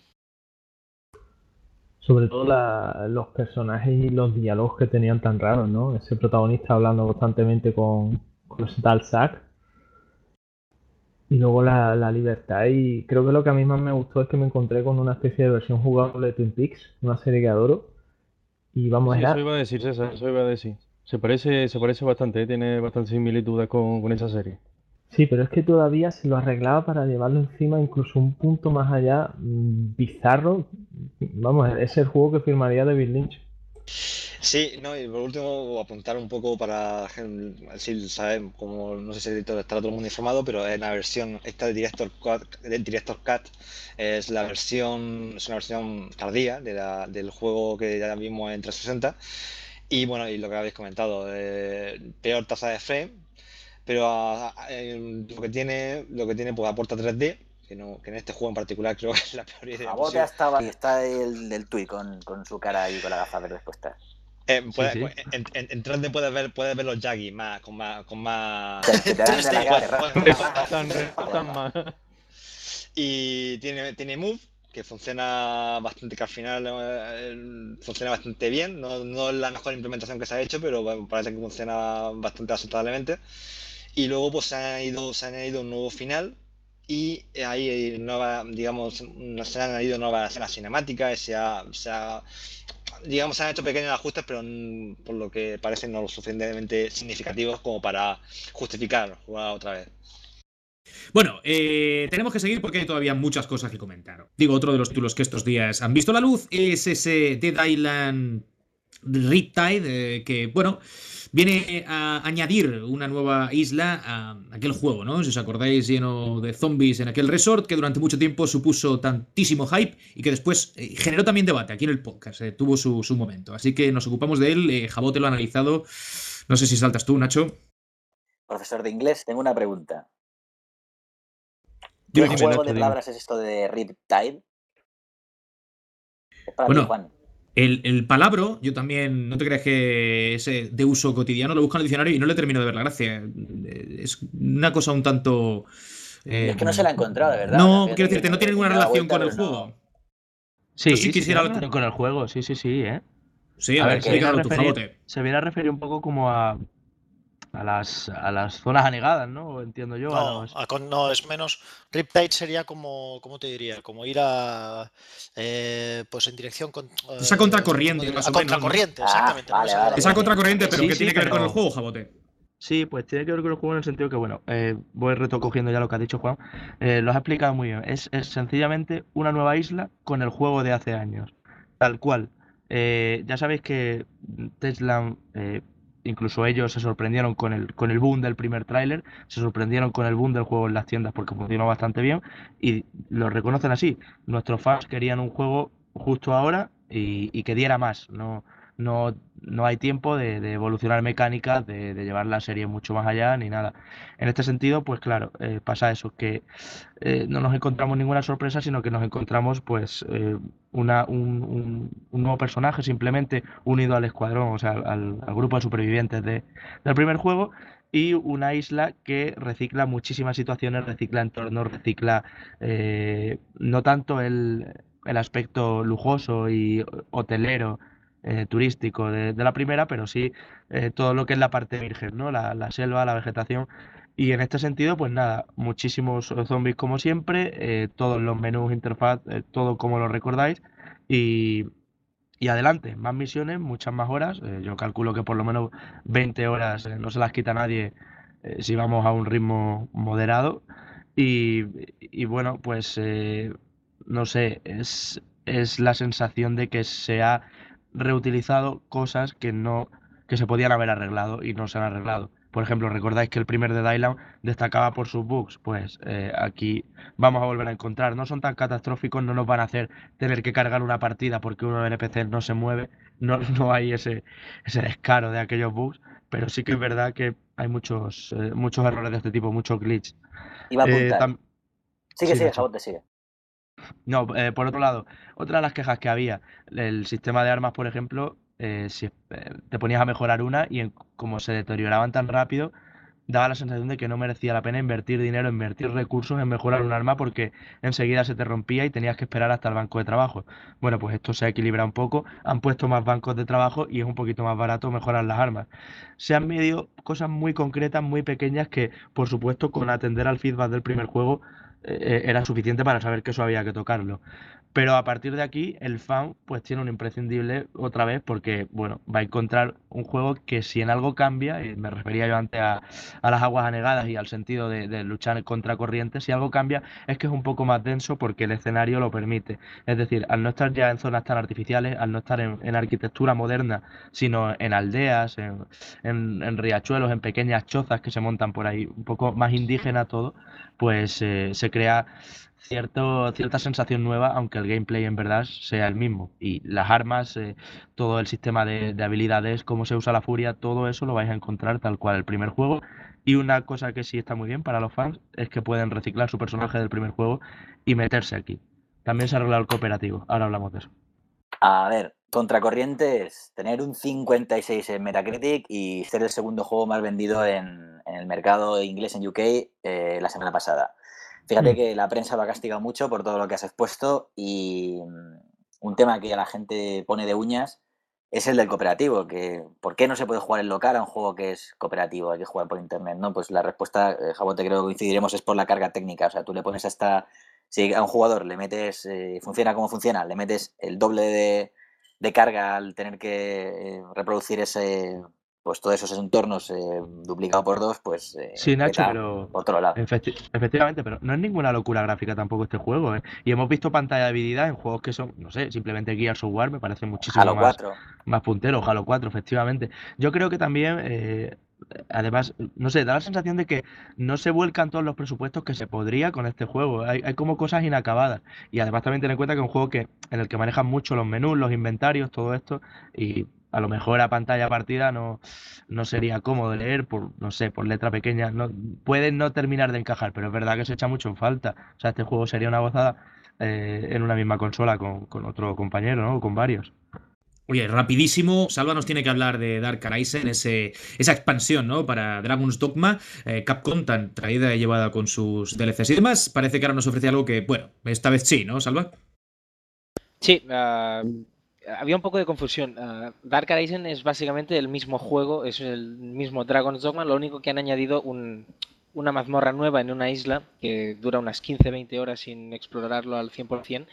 Sobre todo la, los personajes y los diálogos que tenían tan raros, ¿no? Ese protagonista hablando constantemente con, con Dalsak. Y luego la, la libertad. Y creo que lo que a mí más me gustó es que me encontré con una especie de versión jugable de Twin Peaks, una serie que adoro. Y vamos Sí, a eso iba a decir, César, eso iba a decir. Se parece, se parece bastante, ¿eh? Tiene bastantes similitudes con, con esa serie. Sí, pero es que todavía se lo arreglaba para llevarlo encima incluso un punto más allá, mmm, bizarro. Vamos, es el juego que firmaría David Lynch. Sí, no, y por último apuntar un poco para si saben, como no sé si estará todo el mundo informado, pero es la versión esta de Director Cut, de Director Cut es la versión, es una versión tardía de la, del juego que ya vimos en trescientos sesenta. Y bueno, y lo que habéis comentado, eh, peor tasa de frame, pero a, a, eh, lo que tiene, lo que tiene pues aporta tres D, que, no, que en este juego en particular creo que es la peor idea A bote posible. estaba y está el del Tui con, con su cara ahí con la gafa verde puesta. Eh, puede, Sí, sí. En, en, en tres D puedes ver, puedes ver los Yagi más, con más, con más. Te dan de la cara, Resaltan, resaltan más. Y tiene, tiene Move, que funciona bastante, que al final eh, funciona bastante bien. No, no es la mejor implementación que se ha hecho, pero bueno, parece que funciona bastante aceptablemente. Y luego pues se han ido, se han añadido un nuevo final. Y ahí nueva, digamos, se han añadido nuevas escenas cinemáticas, se ha, se ha, digamos, se han hecho pequeños ajustes, pero por lo que parecen no lo suficientemente significativos como para justificar jugar otra vez. Bueno, eh, tenemos que seguir porque hay todavía muchas cosas que comentar. Digo, otro de los títulos que estos días han visto la luz es ese Dead Island Riptide, eh, que, bueno, viene a añadir una nueva isla a aquel juego, ¿no? Si os acordáis, lleno de zombies en aquel resort que durante mucho tiempo supuso tantísimo hype y que después eh, generó también debate aquí en el podcast, eh, tuvo su, su momento. Así que nos ocupamos de él, eh, Jabote lo ha analizado. No sé si saltas tú, Nacho. Profesor de inglés, tengo una pregunta. Dime, ¿Qué dime, juego Nacho, de palabras es esto de Riptide? Es para Bueno, ti, Juan. El, el palabro, yo también, no te creas que es de uso cotidiano, lo busco en el diccionario y no le termino de ver la gracia. Es una cosa un tanto... Eh, es que no se la he encontrado, de verdad. No, Fíjate quiero decirte, que no tiene ninguna me da relación vuelta, con el pero no. juego. Sí, Yo sí sí quisiera... tiene relación con el juego, sí, sí, sí, ¿eh? Sí, a, A ver, ver, se viene a explícalo tu referir, Jabote. se viene a referir un poco como a, a las a las zonas anegadas, ¿no? Entiendo yo. A No, los... a con- no, es menos. Riptide sería como, ¿cómo te diría? Como ir a, eh, pues en dirección con, eh, Esa contracorriente, ¿cómo más a o menos, ¿no? contracorriente, Ah, exactamente. no me vale, salía la vale. Esa palabra. contracorriente, pero Sí, ¿qué sí, tiene que ver con el pero- juego, Jabote? Sí, pues tiene que ver con el juego en el sentido que, bueno, eh, voy recogiendo ya lo que ha dicho Juan, eh, lo has explicado muy bien. Es, es sencillamente una nueva isla con el juego de hace años, tal cual. Eh, ya sabéis que Tesla, eh, incluso ellos se sorprendieron con el, con el boom del primer tráiler, se sorprendieron con el boom del juego en las tiendas porque funcionó bastante bien y lo reconocen así. Nuestros fans querían un juego justo ahora y, y que diera más, no, no, no hay tiempo de, de evolucionar mecánicas, de, de llevar la serie mucho más allá, ni nada. En este sentido, pues claro, eh, pasa eso, que eh, no nos encontramos ninguna sorpresa, sino que nos encontramos pues eh, una, un, un- un nuevo personaje simplemente unido al escuadrón, o sea, al, al grupo de supervivientes de- del primer juego. Y una isla que recicla muchísimas situaciones, recicla entornos, recicla eh, no tanto el, el aspecto lujoso y hotelero eh, turístico de, de la primera, pero sí eh, todo lo que es la parte virgen, ¿no? La, la selva, la vegetación. Y en este sentido, pues nada, muchísimos zombies como siempre, eh, todos los menús, interfaz, eh, todo como lo recordáis. Y, y adelante, más misiones, muchas más horas. eh, yo calculo que por lo menos veinte horas eh, no se las quita nadie eh, si vamos a un ritmo moderado. Y, y bueno, pues eh, no sé, es, es la sensación de que se ha reutilizado cosas que no, que se podían haber arreglado y no se han arreglado. Por ejemplo, ¿recordáis que el primer de Dylan destacaba por sus bugs? Pues eh, aquí vamos a volver a encontrar. No son tan catastróficos, no nos van a hacer tener que cargar una partida porque uno de N P C no se mueve. No, no hay ese, ese descaro de aquellos bugs, pero sí que es verdad que hay muchos, eh, muchos errores de este tipo, muchos glitches. Iba a Eh, apuntar. tam- Sigue, sí, sigue, Nacho. Jabot, te sigue. No, eh, por otro lado, otra de las quejas que había, el sistema de armas, por ejemplo, eh, si eh, te ponías a mejorar una y en- como se deterioraban tan rápido, daba la sensación de que no merecía la pena invertir dinero, invertir recursos en mejorar un arma porque enseguida se te rompía y tenías que esperar hasta el banco de trabajo. Bueno, pues esto se ha equilibrado un poco, han puesto más bancos de trabajo y es un poquito más barato mejorar las armas. Se han medido cosas muy concretas, muy pequeñas que, por supuesto, con atender al feedback del primer juego eh, era suficiente para saber que eso había que tocarlo. Pero a partir de aquí, el fan pues tiene un imprescindible otra vez porque, bueno, va a encontrar un juego que si en algo cambia, y me refería yo antes a, a las aguas anegadas y al sentido de, de luchar contra corrientes, si algo cambia es que es un poco más denso porque el escenario lo permite. Es decir, al no estar ya en zonas tan artificiales, al no estar en, en arquitectura moderna, sino en aldeas, en, en, en riachuelos, en pequeñas chozas que se montan por ahí, un poco más indígena todo, pues eh, se crea cierto, cierta sensación nueva, aunque el gameplay en verdad sea el mismo. Y las armas, eh, todo el sistema de, de habilidades, cómo se usa la furia, todo eso lo vais a encontrar tal cual el primer juego. Y una cosa que sí está muy bien para los fans es que pueden reciclar su personaje del primer juego y meterse aquí. También se ha arreglado el cooperativo, ahora hablamos de eso. A ver, Contracorriente es tener un cincuenta y seis en Metacritic y ser el segundo juego más vendido en, en el mercado inglés en U K eh, la semana pasada. Fíjate Mm. que la prensa lo ha castigado mucho por todo lo que has expuesto y mm, un tema que a la gente pone de uñas es el del cooperativo, que ¿por qué no se puede jugar en local a un juego que es cooperativo? Hay que jugar por internet, ¿no? Pues la respuesta, eh, Jabote, creo que coincidiremos, es por la carga técnica. O sea, tú le pones hasta... Si a un jugador le metes, eh, funciona como funciona, le metes el doble de, de carga al tener que eh, reproducir ese, pues todos esos entornos eh, duplicado por dos, pues eh, Sí, Nacho, peta pero por otro lado. efecti- efectivamente, pero no es ninguna locura gráfica tampoco este juego, ¿eh? Y hemos visto pantalla dividida en juegos que son, no sé, simplemente Gears of War me parece muchísimo Halo más, cuatro. más puntero, Halo cuatro, efectivamente. Yo creo que también, eh, además, no sé, da la sensación de que no se vuelcan todos los presupuestos que se podría con este juego. Hay, hay como cosas inacabadas. Y además también ten en cuenta que es un juego que, en el que manejan mucho los menús, los inventarios, todo esto, y a lo mejor a pantalla partida no, no sería cómodo leer por, no sé, por letra pequeña. No, puede no terminar de encajar, pero es verdad que se echa mucho en falta. O sea, este juego sería una gozada eh, en una misma consola con, con otro compañero, ¿no? O con varios. Oye, rapidísimo, Salva nos tiene que hablar de Dark Horizon, ese, esa expansión, ¿no? Para Dragon's Dogma, eh, Capcom tan traída y llevada con sus D L Cs y demás. Parece que ahora nos ofrece algo que, bueno, esta vez sí, ¿no, Salva? Sí, uh, había un poco de confusión. Uh, Dark Horizon es básicamente el mismo juego, es el mismo Dragon's Dogma, lo único que han añadido un, una mazmorra nueva en una isla que dura unas quince a veinte horas sin explorarlo al cien por cien.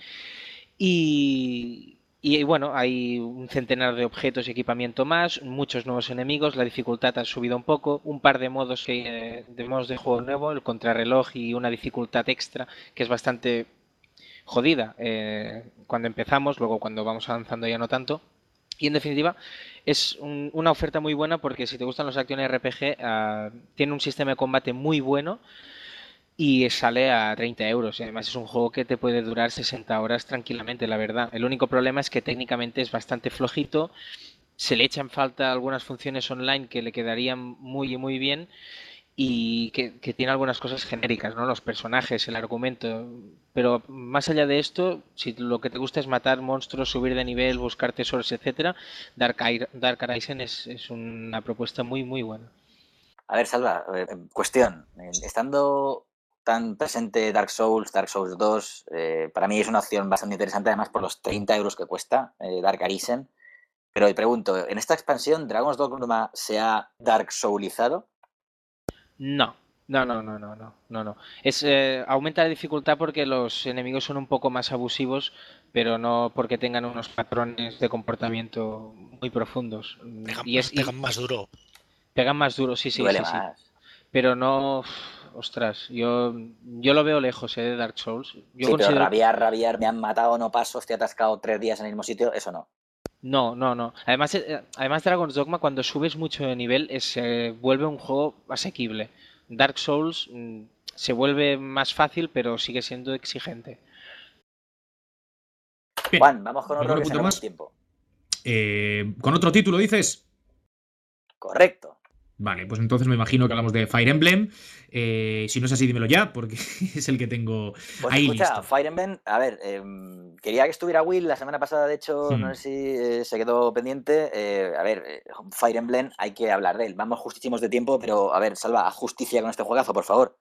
Y... Y bueno, hay un centenar de objetos y equipamiento más, muchos nuevos enemigos, la dificultad ha subido un poco, un par de modos, que, de modos de juego nuevo, el contrarreloj y una dificultad extra que es bastante jodida eh, cuando empezamos, luego cuando vamos avanzando ya no tanto. Y en definitiva es un, una oferta muy buena porque si te gustan los Action R P G, uh, tiene un sistema de combate muy bueno. Y sale a treinta euros. Y además es un juego que te puede durar sesenta horas tranquilamente, la verdad. El único problema es que técnicamente es bastante flojito. Se le echan falta algunas funciones online que le quedarían muy muy bien. Y que, que tiene algunas cosas genéricas, ¿no? Los personajes, el argumento. Pero más allá de esto, si lo que te gusta es matar monstruos, subir de nivel, buscar tesoros, etcétera, Dark, Dark Horizon es, es una propuesta muy muy buena. A ver, Salva, eh, cuestión. Eh, estando tan presente Dark Souls, Dark Souls dos, eh, para mí es una opción bastante interesante, además por los treinta euros que cuesta eh, Dark Horizon. Pero pregunto, ¿en esta expansión Dragon's Dogma se ha Dark Soulizado? No, no, no, no, no, no, no, no. Es, eh, aumenta la dificultad porque los enemigos son un poco más abusivos, pero no porque tengan unos patrones de comportamiento muy profundos. Pegan, y es, y pegan más duro. pegan más duro, sí, sí, Duele sí, sí. más. Pero no, uf, ostras, yo, yo lo veo lejos, eh, de Dark Souls. Yo Sí, considero- pero rabiar, rabiar, me han matado, no paso, estoy atascado tres días en el mismo sitio, eso no. No, no, no. Además, eh, además Dragon's Dogma, cuando subes mucho de nivel, es, se vuelve un juego asequible. Dark Souls mm, se vuelve más fácil, pero sigue siendo exigente. Bien. Juan, vamos con otro ¿Algún que se punto acabó más? el tiempo. Eh, ¿Con otro título dices? Correcto. Vale, pues entonces me imagino que hablamos de Fire Emblem. Eh, si no es así, dímelo ya, porque es el que tengo Pues ahí escucha, listo. Fire Emblem, a ver, eh, quería que estuviera Will la semana pasada, de hecho, Hmm. no sé si eh, se quedó pendiente. Eh, a ver, eh, Fire Emblem, hay que hablar de él. Vamos justísimos de tiempo, pero a ver, Salva, haz justicia con este juegazo, por favor.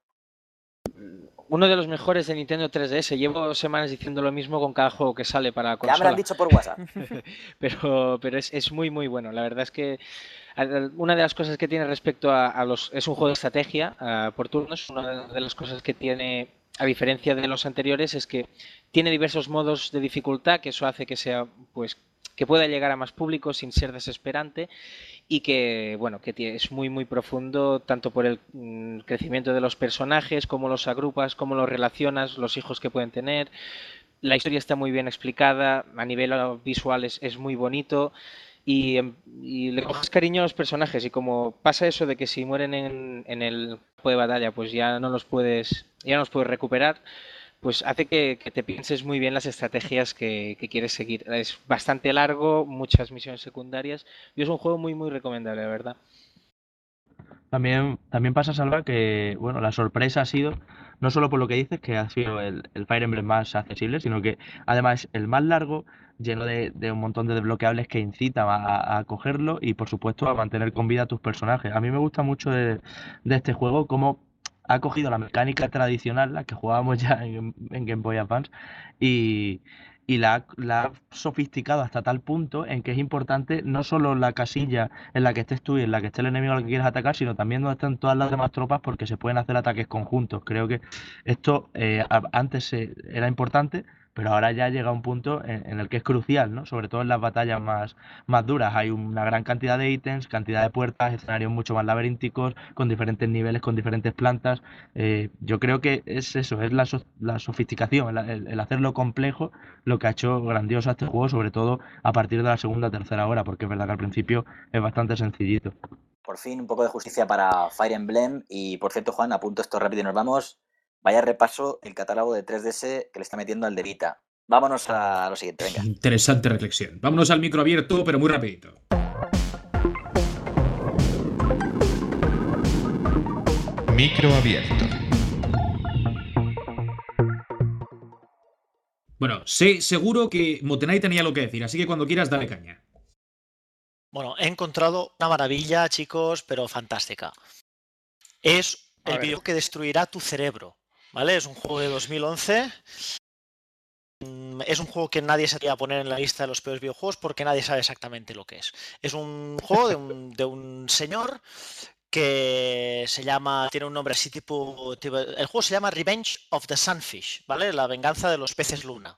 Uno de los mejores de Nintendo tres D S. Llevo semanas diciendo lo mismo con cada juego que sale para Ya me consola. lo han dicho por WhatsApp. pero pero es, es muy, muy bueno. La verdad es que a- una de las cosas que tiene respecto a, a los... Es un juego de estrategia ah, por turnos. Una de las cosas que tiene, a diferencia de los anteriores, es que tiene diversos modos de dificultad, que eso hace que sea, pues, que pueda llegar a más público sin ser desesperante y que, bueno, que tie- es muy, muy profundo tanto por el mm, crecimiento de los personajes, cómo los agrupas, cómo los relacionas, los hijos que pueden tener. La historia está muy bien explicada, a nivel ah, visual es, es muy bonito y, em, y le coges cariño a los personajes y como pasa eso de que si mueren en, en el campo de batalla pues ya no los puedes, ya no los puedes recuperar, pues hace que, que te pienses muy bien las estrategias que, que quieres seguir. Es bastante largo, muchas misiones secundarias y es un juego muy, muy recomendable, la verdad. También, también pasa, Salva, que bueno, la sorpresa ha sido, no solo por lo que dices, que ha sido el, el Fire Emblem más accesible, sino que además el más largo, lleno de, de un montón de desbloqueables que incitan a, a cogerlo y por supuesto a mantener con vida a tus personajes. A mí me gusta mucho de, de este juego cómo ha cogido la mecánica tradicional, la que jugábamos ya en, en Game Boy Advance, y, y la, ha- la ha sofisticado hasta tal punto en que es importante no solo la casilla en la que estés tú y en la que esté el enemigo al que quieres atacar, sino también donde están todas las demás tropas porque se pueden hacer ataques conjuntos. Creo que esto eh, a- antes eh, era importante, pero ahora ya llega a un punto en, en el que es crucial, ¿no? Sobre todo en las batallas más, más duras. Hay una gran cantidad de ítems, cantidad de puertas, escenarios mucho más laberínticos, con diferentes niveles, con diferentes plantas. Eh, yo creo que es eso, es la, so- la sofisticación, el, el- el hacerlo complejo, lo que ha hecho grandioso a este juego, sobre todo a partir de la segunda o tercera hora, porque es verdad que al principio es bastante sencillito. Por fin, un poco de justicia para Fire Emblem. Y por cierto, Juan, apunto esto rápido y nos vamos. Vaya repaso el catálogo de tres D S que le está metiendo al de Vita. Vámonos a lo siguiente, venga. Interesante reflexión. Vámonos al micro abierto, pero muy rapidito. Micro abierto. Bueno, sé seguro que Motenai tenía lo que decir, así que cuando quieras, dale caña. Bueno, he encontrado una maravilla, chicos, pero fantástica. Es A el ver. videojuego que destruirá tu cerebro, ¿vale? Es un juego de dos mil once. Mm, Es un juego que nadie se atreve a poner en la lista de los peores videojuegos porque nadie sabe exactamente lo que es. Es un juego de un, de un señor que se llama, tiene un nombre así tipo, tipo- el juego se llama Revenge of the Sunfish, ¿vale? La venganza de los peces luna.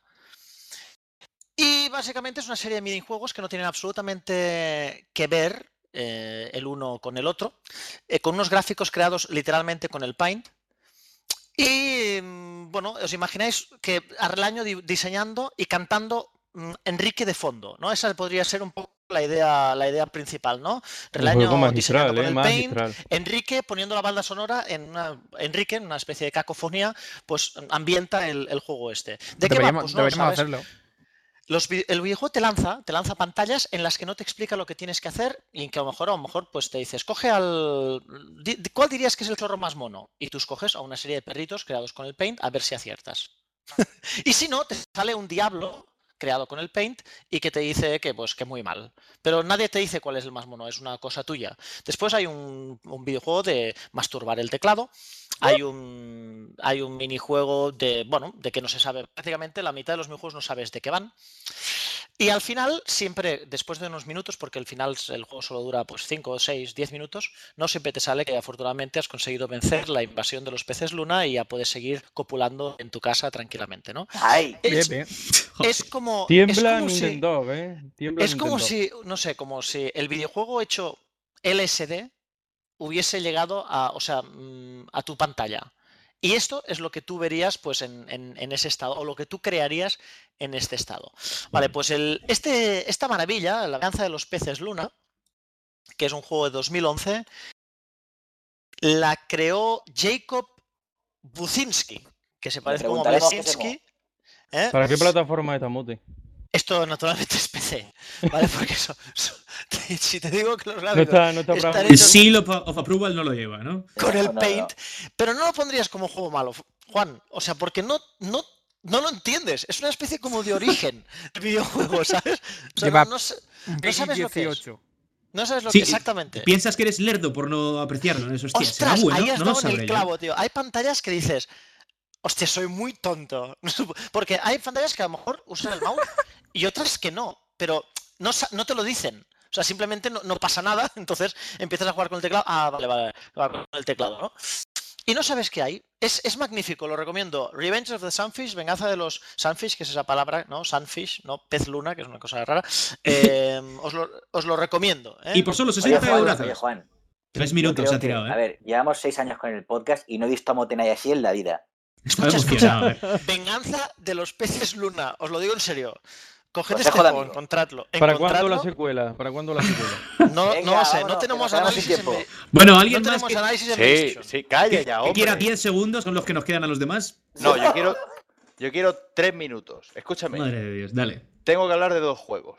Y básicamente es una serie de minijuegos que no tienen absolutamente que ver eh, el uno con el otro, eh, con unos gráficos creados literalmente con el Paint. Y mm, bueno, os imagináis que Arlaño di- diseñando y cantando mm, Enrique de fondo, ¿no? Esa podría ser un poco la idea, la idea principal, ¿no? Un Relaño juego diseñando magistral, con ¿eh? el Paint, Magistral. Enrique poniendo la banda sonora en una, Enrique en una especie de cacofonía, pues ambienta el, el juego este. ¿De qué va? Deberíamos, Pues no lo deberíamos sabes. hacerlo. Los vi- el videojuego te lanza, te lanza pantallas en las que no te explica lo que tienes que hacer y que a lo mejor, a lo mejor, pues te dices, coge al. di- di- ¿Cuál dirías que es el zorro más mono? Y tú escoges a una serie de perritos creados con el Paint a ver si aciertas. Y si no, te sale un diablo creado con el Paint y que te dice que pues que muy mal. Pero nadie te dice cuál es el más mono, es una cosa tuya. Después hay un, un videojuego de masturbar el teclado. Hay un, hay un minijuego de, bueno, de que no se sabe, prácticamente la mitad de los minijuegos no sabes de qué van. Y al final, siempre, después de unos minutos, porque al final el juego solo dura pues cinco, seis, diez minutos, no siempre te sale que afortunadamente has conseguido vencer la invasión de los peces luna y ya puedes seguir copulando en tu casa tranquilamente, ¿no? ¡Ay! Es, Bien, es como... Tiembla es como si, Nintendo, ¿eh? Tiembla es como Nintendo. si, no sé, como si el videojuego hecho L S D hubiese llegado a, o sea, mm, a tu pantalla. Y esto es lo que tú verías pues, en, en, en ese estado, o lo que tú crearías en este estado. Vale, pues el, este, esta maravilla, La venganza de los peces luna, que es un juego de dos mil once, la creó Jacob Bucinski, que se Le parece como preguntaremos qué se Blesinski. ¿eh? ¿Para qué plataforma está, Mute? Esto naturalmente es P C, ¿vale? Porque eso, eso- si te digo que los No gráficos está, no está están para- El hechos seal of, of approval no lo lleva, ¿no? con No, el no, no. Paint, pero no lo pondrías como juego malo, Juan. O sea, porque no, no, no lo entiendes. Es una especie como de origen de videojuego, ¿sabes? O sea, Lleva no, no sa- un no sabes lo que es. dieciocho. No sabes lo Sí, que exactamente. piensas que eres lerdo por no apreciarlo, ¿no? Eso, hostia, será Ostras, bueno, ahí has no lo dado en sabré el yo. clavo, tío. Hay pantallas que dices, hostia, soy muy tonto. Porque hay pantallas que a lo mejor usan el mouse y otras que no, pero no, sa- no te lo dicen. O sea, simplemente no, no pasa nada, entonces empiezas a jugar con el teclado. Ah, vale, vale, jugar con el teclado, ¿no? Y no sabes qué hay. Es, es magnífico, lo recomiendo. Revenge of the Sunfish, venganza de los Sunfish, que es esa palabra, ¿no? Sunfish, ¿no? Pez luna, que es una cosa rara. Eh, os, lo, os lo recomiendo. ¿eh? Y por solo Oye, sesenta Juan, euros. oye, Juan. Tres yo minutos creo se ha que- tirado, A ¿eh? ver, llevamos seis años con el podcast y no he visto a Motenay así en la vida. Estaba Escucha, emocionado, escucha. ¿eh? Venganza de los peces luna. Os lo digo en serio. Coged Consejo este de juego, amigo. encontradlo. ¿Para cuándo encontradlo. la secuela? ¿Para cuándo la secuela? No, Venga, no lo sé, vámonos, no que tenemos nos quedamos sin análisis en, tiempo. me- Bueno, no alguien más tenemos que, análisis en Sí, PlayStation. sí, calla que- ya, que hombre. quiera diez segundos son los que nos quedan a los demás. No, yo quiero, yo quiero tres minutos. Escúchame. Madre de Dios, dale. Tengo que hablar de dos juegos.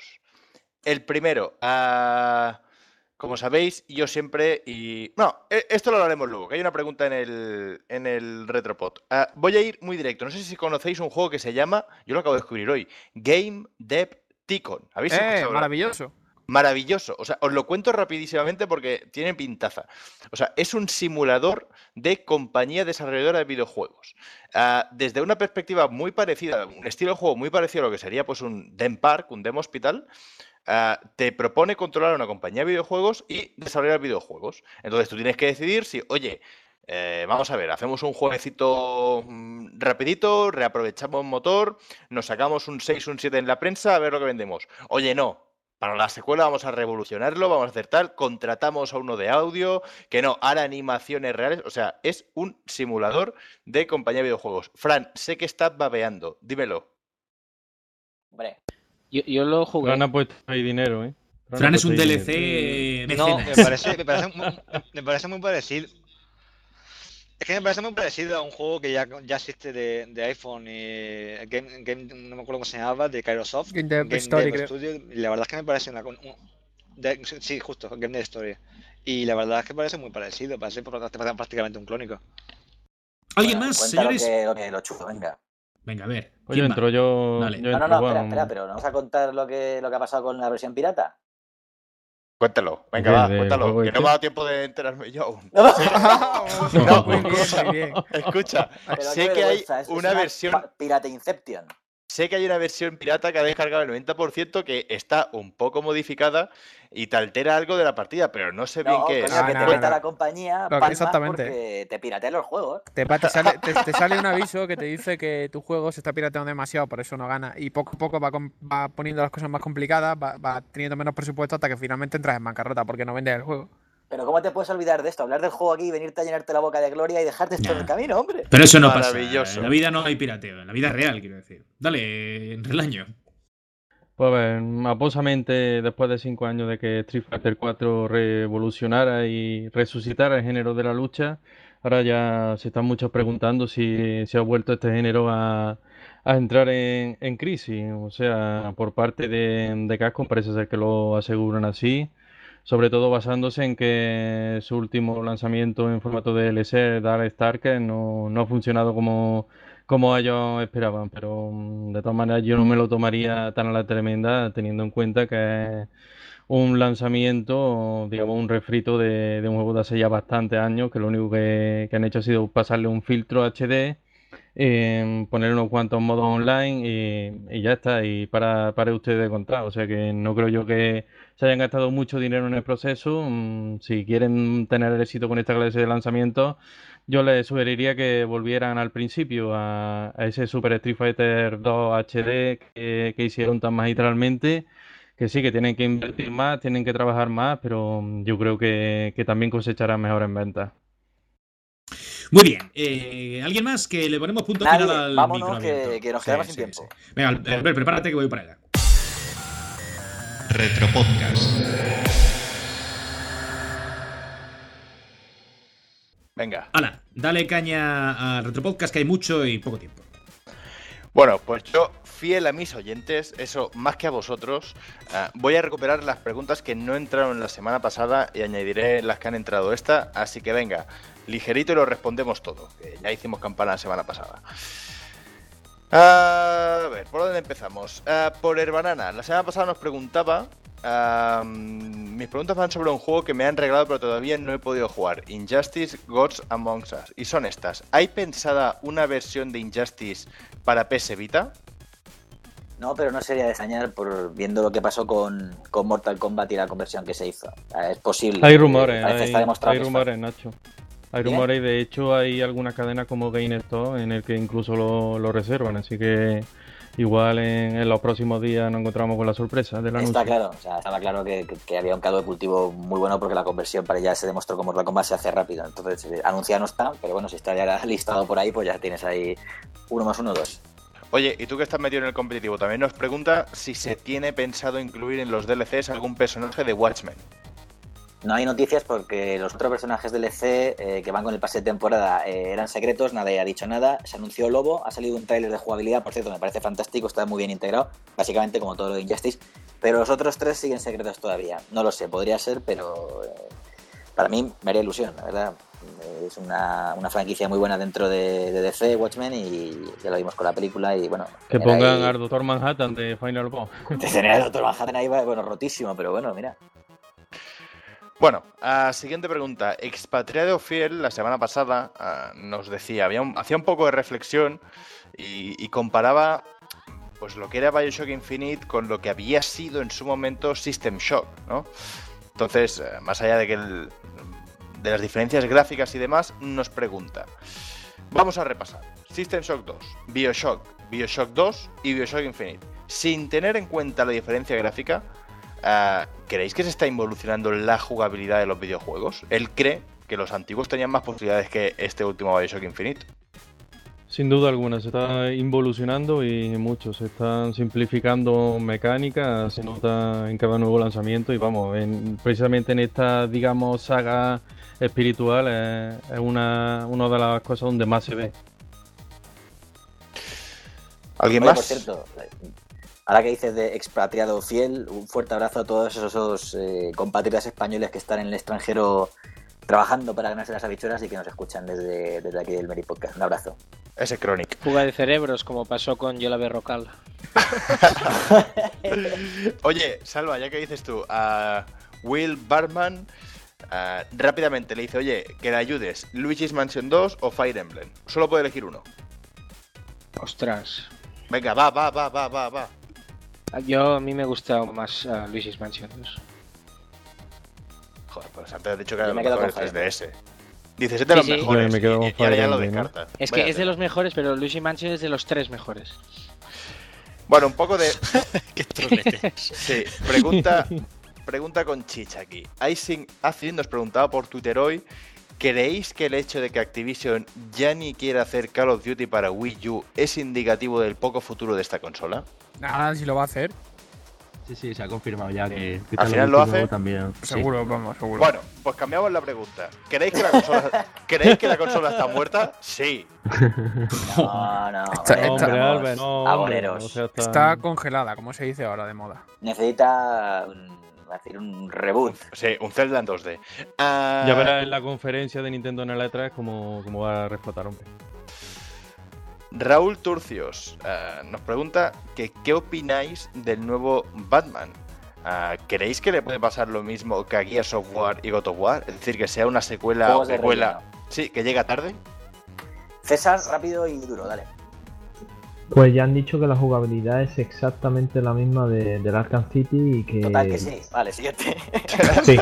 El primero, ah, como sabéis, yo siempre y... No, e- esto lo hablaremos luego, que hay una pregunta en el, en el Retropod. Ah, voy a ir muy directo. No sé si conocéis un juego que se llama, yo lo acabo de descubrir hoy, Game Dev Ticon. ¿Habéis Eh, escuchado hablar? maravilloso. Maravilloso. O sea, os lo cuento rapidísimamente porque tiene pintaza. O sea, es un simulador de compañía desarrolladora de videojuegos. Ah, desde una perspectiva muy parecida, un estilo de juego muy parecido a lo que sería pues un Dem Park, un Dem Hospital, ah, te propone controlar una compañía de videojuegos y desarrollar videojuegos. Entonces tú tienes que decidir si, oye, eh, vamos a ver, hacemos un jueguecito mm, rapidito, reaprovechamos motor, nos sacamos un seis, un siete en la prensa, a ver lo que vendemos. Oye, no. Para la secuela vamos a revolucionarlo, vamos a hacer tal, contratamos a uno de audio, que no, hará animaciones reales, o sea, es un simulador de compañía de videojuegos. Fran, sé que estás babeando, dímelo. Hombre, Yo, yo lo jugué. Fran ha puesto ahí dinero, ¿eh? Fran ha es un puesto ahí D L dinero. C No, mecenas. me parece, me, parece, mu- me parece muy parecido. Es que me parece muy parecido a un juego que ya, ya existe de, de iPhone y Game, Game- no me acuerdo cómo se llamaba, de Kairosoft, Game Dev Story, creo. Studio, y la verdad es que me parece una, un- de- sí, justo, Game Dev Story. Y la verdad es que parece muy parecido, parece pr- prácticamente un clónico. ¿Alguien bueno, más, cuenta lo señores? que, lo que lo chulo, venga. Venga, a ver. Pues yo ¿quién va? entro, yo, Dale. yo No, no, entro, no, Juan. espera, espera, pero ¿no vamos a contar lo que, lo que ha pasado con la versión pirata? Cuéntalo, venga, ¿De- va, del cuéntalo, juego que este? no me ha dado tiempo de enterarme yo aún. No, muy bien, muy bien. Escucha, Pero sé qué que hay vergüenza, es- es una versión, pa- Pirata Inception. sé que hay una versión pirata que ha descargado el noventa por ciento que está un poco modificada y te altera algo de la partida, pero no sé bien No, qué es. coño, Ah, que no, te no, veta no. la compañía Lo que- palmas exactamente. porque te piratean los juegos. Te, pa- te sale, te, te sale un aviso que te dice que tu juego se está pirateando demasiado, por eso no gana. Y poco a poco va, com- va poniendo las cosas más complicadas, va, va teniendo menos presupuesto hasta que finalmente entras en bancarrota porque no vendes el juego. Pero ¿cómo te puedes olvidar de esto? Hablar del juego aquí, venirte a llenarte la boca de gloria y dejarte esto en el camino, hombre. Pero eso no pasa. Maravilloso. En la vida no hay pirateo, en la vida real, quiero decir. Dale, en Relaño. Pues a ver, maposamente, después de cinco años de que Street Fighter cuatro revolucionara y resucitara el género de la lucha, ahora ya se están muchos preguntando si se ha vuelto este género a, a entrar en, en crisis. O sea, por parte de, de Capcom parece ser que lo aseguran así, sobre todo basándose en que su último lanzamiento en formato de D L C, Dark Starker, no, no ha funcionado como, como ellos esperaban, pero mm, de todas maneras yo no me lo tomaría tan a la tremenda, teniendo en cuenta que es un lanzamiento, digamos, un refrito de, de un juego de hace ya bastantes años, que lo único que, que han hecho ha sido pasarle un filtro H D eh, poner unos cuantos modos online y, y ya está, y para, para ustedes de contar. O sea que no creo yo que se hayan gastado mucho dinero en el proceso. Mm, si quieren tener el éxito con esta clase de lanzamientos, yo les sugeriría que volvieran al principio a, a ese Super Street Fighter dos H D que, que hicieron tan magistralmente, que sí, que tienen que invertir más, tienen que trabajar más, pero mm, yo creo que, que también cosecharán mejor en ventas. Muy bien. Eh, ¿Alguien más? Que le ponemos punto Nadie, final al vámonos, micro que, abierto. que nos Sí, quedamos sí, sin tiempo. sí. Venga, Albert, prepárate que voy para allá. Retropodcast. Venga. Hala, dale caña al Retropodcast, que hay mucho y poco tiempo. Bueno, pues yo, fiel a mis oyentes, eso más que a vosotros, uh, voy a recuperar las preguntas que no entraron la semana pasada y añadiré las que han entrado esta, así que venga, ligerito y lo respondemos todo, que ya hicimos campana la semana pasada. Uh, a ver, ¿por dónde empezamos? Uh, por Herbanana, la semana pasada nos preguntaba... Uh, mis preguntas van sobre un juego que me han regalado pero todavía no he podido jugar, Injustice Gods Among Us, y son estas. ¿Hay pensada una versión de Injustice para P S Vita? No, pero no sería de extrañar por viendo lo que pasó con, con Mortal Kombat y la conversión que se hizo. Es posible. Hay rumores, Parece hay, está demostrado hay que es rumores, Nacho. Hay ¿Bien? rumores y de hecho hay algunas cadenas como GameStop en el que incluso lo, lo reservan, así que igual en, en los próximos días nos encontramos con la sorpresa del anuncio. Está claro, o sea, estaba claro que, que, que había un caldo de cultivo muy bueno porque la conversión para ya se demostró como Mortal Kombat se hace rápido. Entonces, eh, anunciado no está, pero bueno, si está ya listado por ahí, pues ya tienes ahí uno más uno, dos. Oye, y tú que estás metido en el competitivo, también nos pregunta si se tiene pensado incluir en los D L Cs algún personaje de Watchmen. No hay noticias porque los otros personajes del L C eh, que van con el pase de temporada eh, eran secretos, nadie ha dicho nada. Se anunció Lobo, ha salido un tráiler de jugabilidad, por cierto, me parece fantástico, está muy bien integrado, básicamente como todo lo de Injustice, pero los otros tres siguen secretos todavía. No lo sé, podría ser, pero eh, para mí me haría ilusión, la verdad. Es una, una franquicia muy buena dentro de, de D C, Watchmen, y ya lo vimos con la película y bueno... Que pongan ahí... al Doctor Manhattan de Final Boss. Tener al Doctor Manhattan ahí, bueno, rotísimo, pero bueno, mira... Bueno, uh, siguiente pregunta. Expatriado Fiel, la semana pasada, uh, nos decía, había un, hacía un poco de reflexión y, y comparaba pues lo que era BioShock Infinite con lo que había sido en su momento System Shock, ¿no? Entonces, uh, más allá de que el, de las diferencias gráficas y demás, nos pregunta. Vamos a repasar. System Shock dos, BioShock, BioShock dos y BioShock Infinite. Sin tener en cuenta la diferencia gráfica, Uh, ¿creéis que se está involucionando la jugabilidad de los videojuegos? Él cree que los antiguos tenían más posibilidades que este último BioShock Infinite. Sin duda alguna, se está involucionando y mucho. Se están simplificando mecánicas, se nota en cada nuevo lanzamiento y vamos, en, precisamente en esta, digamos, saga espiritual eh, es una, una de las cosas donde más se ve. ¿Alguien Oye, más? Por cierto, ahora que dices de expatriado fiel, un fuerte abrazo a todos esos eh, compatriotas españoles que están en el extranjero trabajando para ganarse las habichuelas y que nos escuchan desde, desde aquí del Meri Podcast. Un abrazo. Ese Chronic. Fuga de cerebros, como pasó con Yola Berrocal. Oye, Salva, ya que dices tú, a Will Barman uh, rápidamente le dice, oye, que le ayudes, Luigi's Mansion dos o Fire Emblem. Solo puede elegir uno. Ostras. Venga, va, va, va, va, va, va. Yo, a mí me gusta más uh, Luigi's Mansion dos. Joder, pues antes has dicho que era Yo lo me quedo mejor el con tres Fire D S. Dices, es de los Sí, sí. mejores. Yo me quedo y, con y ahora ya Fire lo Emblem, ¿no? descarta. Es que Vaya es de tela. los mejores, pero Luigi's Mansion es de los tres mejores. Bueno, un poco de... Qué trolete. Sí, pregunta, pregunta con chicha aquí. Icing Acid nos preguntaba por Twitter hoy, ¿creéis que el hecho de que Activision ya ni quiera hacer Call of Duty para Wii U es indicativo del poco futuro de esta consola? Nada, si lo va a hacer. Sí, sí, se ha confirmado ya que... que ¿Al final lo hace? También. Seguro, Sí. vamos, seguro. Bueno, pues cambiamos la pregunta. ¿Creéis que la consola, ¿creéis que la consola está muerta? Sí. No, no. Está- hombre, está- Hombre, vamos, Albert, no, hombre, aboneros. no seas tan- Está congelada, como se dice ahora de moda. Necesita un, va a decir, un reboot. Sí, un Zelda en dos D. Ah, Ya verás en la conferencia de Nintendo en el E tres cómo, cómo va a reflotar, hombre. Raúl Turcios eh, nos pregunta que qué opináis del nuevo Batman. Eh, ¿Creéis que le puede pasar lo mismo que a Gears of War y God of War? Es decir, que sea una secuela o Juegos de precuela. relleno. Sí, que llega tarde. César, rápido y duro, dale. Pues ya han dicho que la jugabilidad es exactamente la misma de, del Arkham City y que... Total que sí. Vale, siguiente. Sí.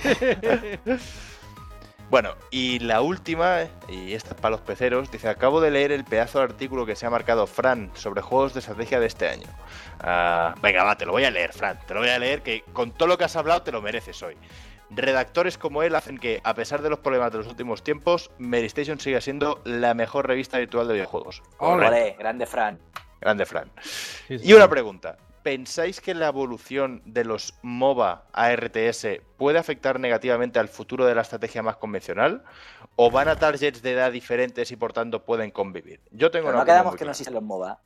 Bueno, y la última, y esta es para los peceros, dice: acabo de leer el pedazo de artículo que se ha marcado Fran sobre juegos de estrategia de este año. Uh, venga, va, te lo voy a leer, Fran, te lo voy a leer, que con todo lo que has hablado te lo mereces hoy. Redactores como él hacen que, a pesar de los problemas de los últimos tiempos, Medistation siga siendo la mejor revista virtual de videojuegos. Ole, grande Fran. Grande Fran. Sí, sí. Y una pregunta. ¿Pensáis que la evolución de los MOBA a R T S puede afectar negativamente al futuro de la estrategia más convencional? ¿O van a targets de edad diferentes y por tanto pueden convivir? Yo tengo Pero una no quedamos que clara. no existen los MOBA.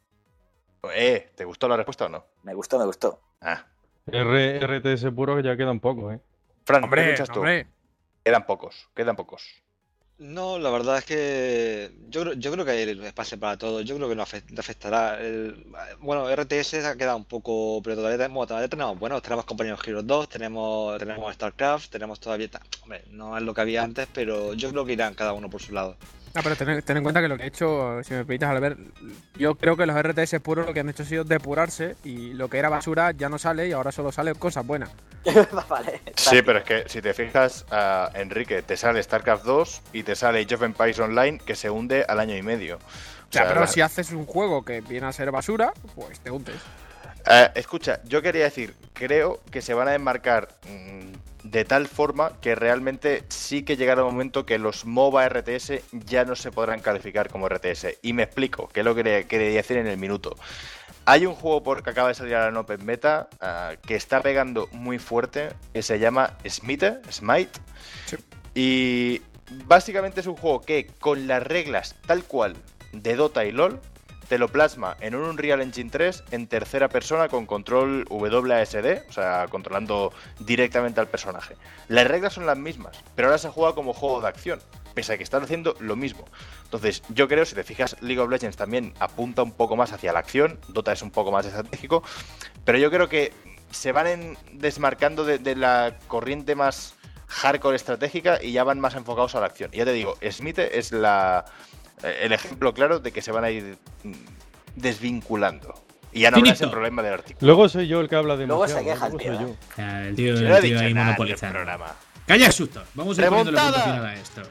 Eh, ¿te gustó la respuesta o no? Me gustó, me gustó. Ah. R- RTS puro que ya quedan pocos, ¿eh? Fran, Hombre, ¿qué piensas tú? hombre. Quedan pocos, quedan pocos. No, la verdad es que yo, creo- yo creo que hay espacio para todo. Yo creo que no afe- no afectará. El- bueno, R T S ha quedado un poco, pero todavía tenemos, todavía tenemos, bueno, tenemos Compañeros Heroes dos, tenemos, tenemos StarCraft, tenemos todavía, ta- hombre, no es lo que había antes, pero yo creo que irán cada uno por su lado. No, pero ten, ten en cuenta que lo que he hecho, si me permites, Albert, yo creo que los R T S puros lo que han hecho ha sido depurarse y lo que era basura ya no sale y ahora solo sale cosas buenas. Vale. Sí, pero es que si te fijas, uh, Enrique, te sale StarCraft dos y te sale Age of Empires Online, que se hunde al año y medio. O sea, pero la- si haces un juego que viene a ser basura, pues te hundes. Eh, escucha, yo quería decir, creo que se van a enmarcar mmm, de tal forma que realmente sí que llegará un momento que los MOBA R T S ya no se podrán calificar como R T S. Y me explico, que es lo que quería- quería decir en el minuto. Hay un juego por que acaba de salir a la Open Beta uh, que está pegando muy fuerte, que se llama Smite, Smite. Sí. Y básicamente es un juego que con las reglas tal cual de Dota y LoL te lo plasma en un Unreal Engine tres en tercera persona con control W A S D, o sea, controlando directamente al personaje. Las reglas son las mismas, pero ahora se juega como juego de acción, pese a que están haciendo lo mismo. Entonces, yo creo, si te fijas, League of Legends también apunta un poco más hacia la acción, Dota es un poco más estratégico, pero yo creo que se van en- desmarcando de, de la corriente más hardcore estratégica y ya van más enfocados a la acción. Y ya te digo, Smite es la... el ejemplo claro de que se van a ir mm, desvinculando. Y ya no habrá ese problema del artículo. Luego soy yo el que habla Luego demasiado. se queja el luego tío, soy ¿eh? yo. Ah, El tío, Si el no he tío dicho ahí nada en el monopolizando. programa. Calla, susto. Vamos a ir poniéndole punto ¡Remontada! final a esto.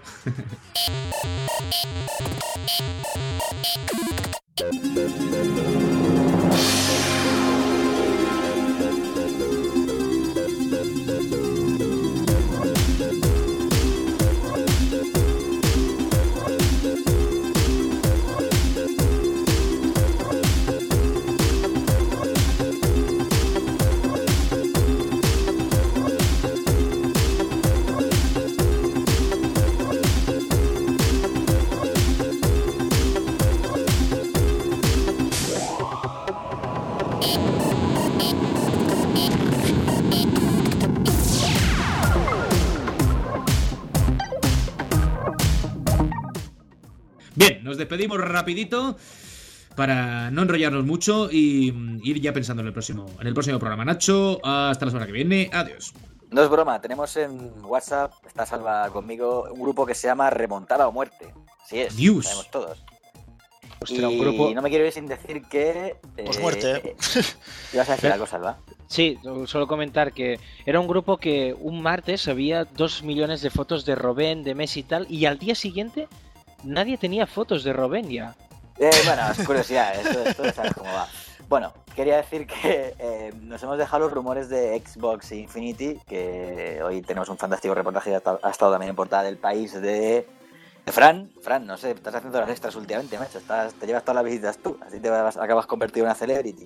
Bien, nos despedimos rapidito para no enrollarnos mucho y mm, ir ya pensando en el próximo, en el próximo programa. Nacho, hasta la semana que viene. Adiós. No es broma, tenemos en WhatsApp, está Salva conmigo, un grupo que se llama Remontada o Muerte. Así es, Dios. sabemos todos. Hostia, y un grupo- no me quiero ir sin decir que... eh, Pues muerte. eh, ibas a decir algo, Salva. Sí, solo comentar que era un grupo que un martes había dos millones de fotos de Robben, de Messi y tal, y al día siguiente nadie tenía fotos de Robben ya. Eh, bueno, es curiosidad, esto, esto ya sabes cómo va. Bueno, quería decir que eh, nos hemos dejado los rumores de Xbox e Infinity, que hoy tenemos un fantástico reportaje, ha ha estado también en portada del País de, de Fran. Fran, no sé, estás haciendo las extras últimamente, macho, estás, te llevas todas las visitas tú, así te vas, acabas convertido en una celebrity.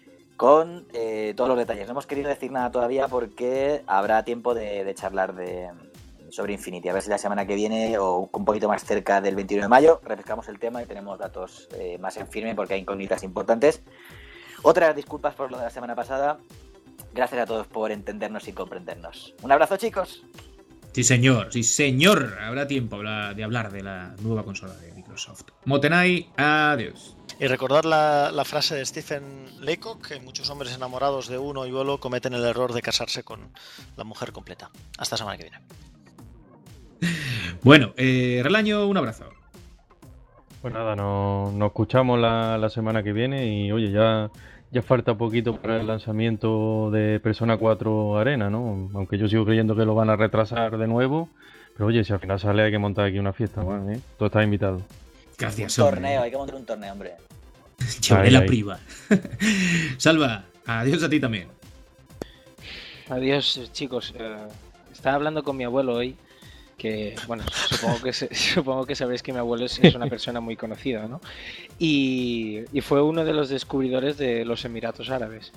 Con eh, todos los detalles. No hemos querido decir nada todavía porque habrá tiempo de, de charlar de, sobre Infinity. A ver si la semana que viene o un poquito más cerca del veintiuno de mayo refrescamos el tema y tenemos datos eh, más en firme porque hay incógnitas importantes. Otras disculpas por lo de la semana pasada. Gracias a todos por entendernos y comprendernos. Un abrazo, chicos. Sí, señor, sí, señor. Habrá tiempo de hablar de la nueva consola de Microsoft. Motenai, adiós. Y recordad la, la frase de Stephen Leacock, que muchos hombres enamorados de uno y vuelo cometen el error de casarse con la mujer completa. Hasta la semana que viene. Bueno, eh, Relaño, un abrazo. Pues nada, nos, nos escuchamos la, la semana que viene y oye, ya, ya falta poquito para el lanzamiento de Persona cuatro Arena, ¿no? Aunque yo sigo creyendo que lo van a retrasar de nuevo, pero oye, si al final sale hay que montar aquí una fiesta, bueno, ¿eh? Todo está invitado. Gracias, Un hombre. torneo, hay que montar un torneo, hombre. Llevaré Ahí, la ahí. priva. Salva, adiós a ti también. Adiós, chicos. Eh, estaba hablando con mi abuelo hoy, que, bueno, supongo que se- supongo que sabréis que mi abuelo es, es una persona muy conocida, ¿no? Y, y fue uno de los descubridores de los Emiratos Árabes.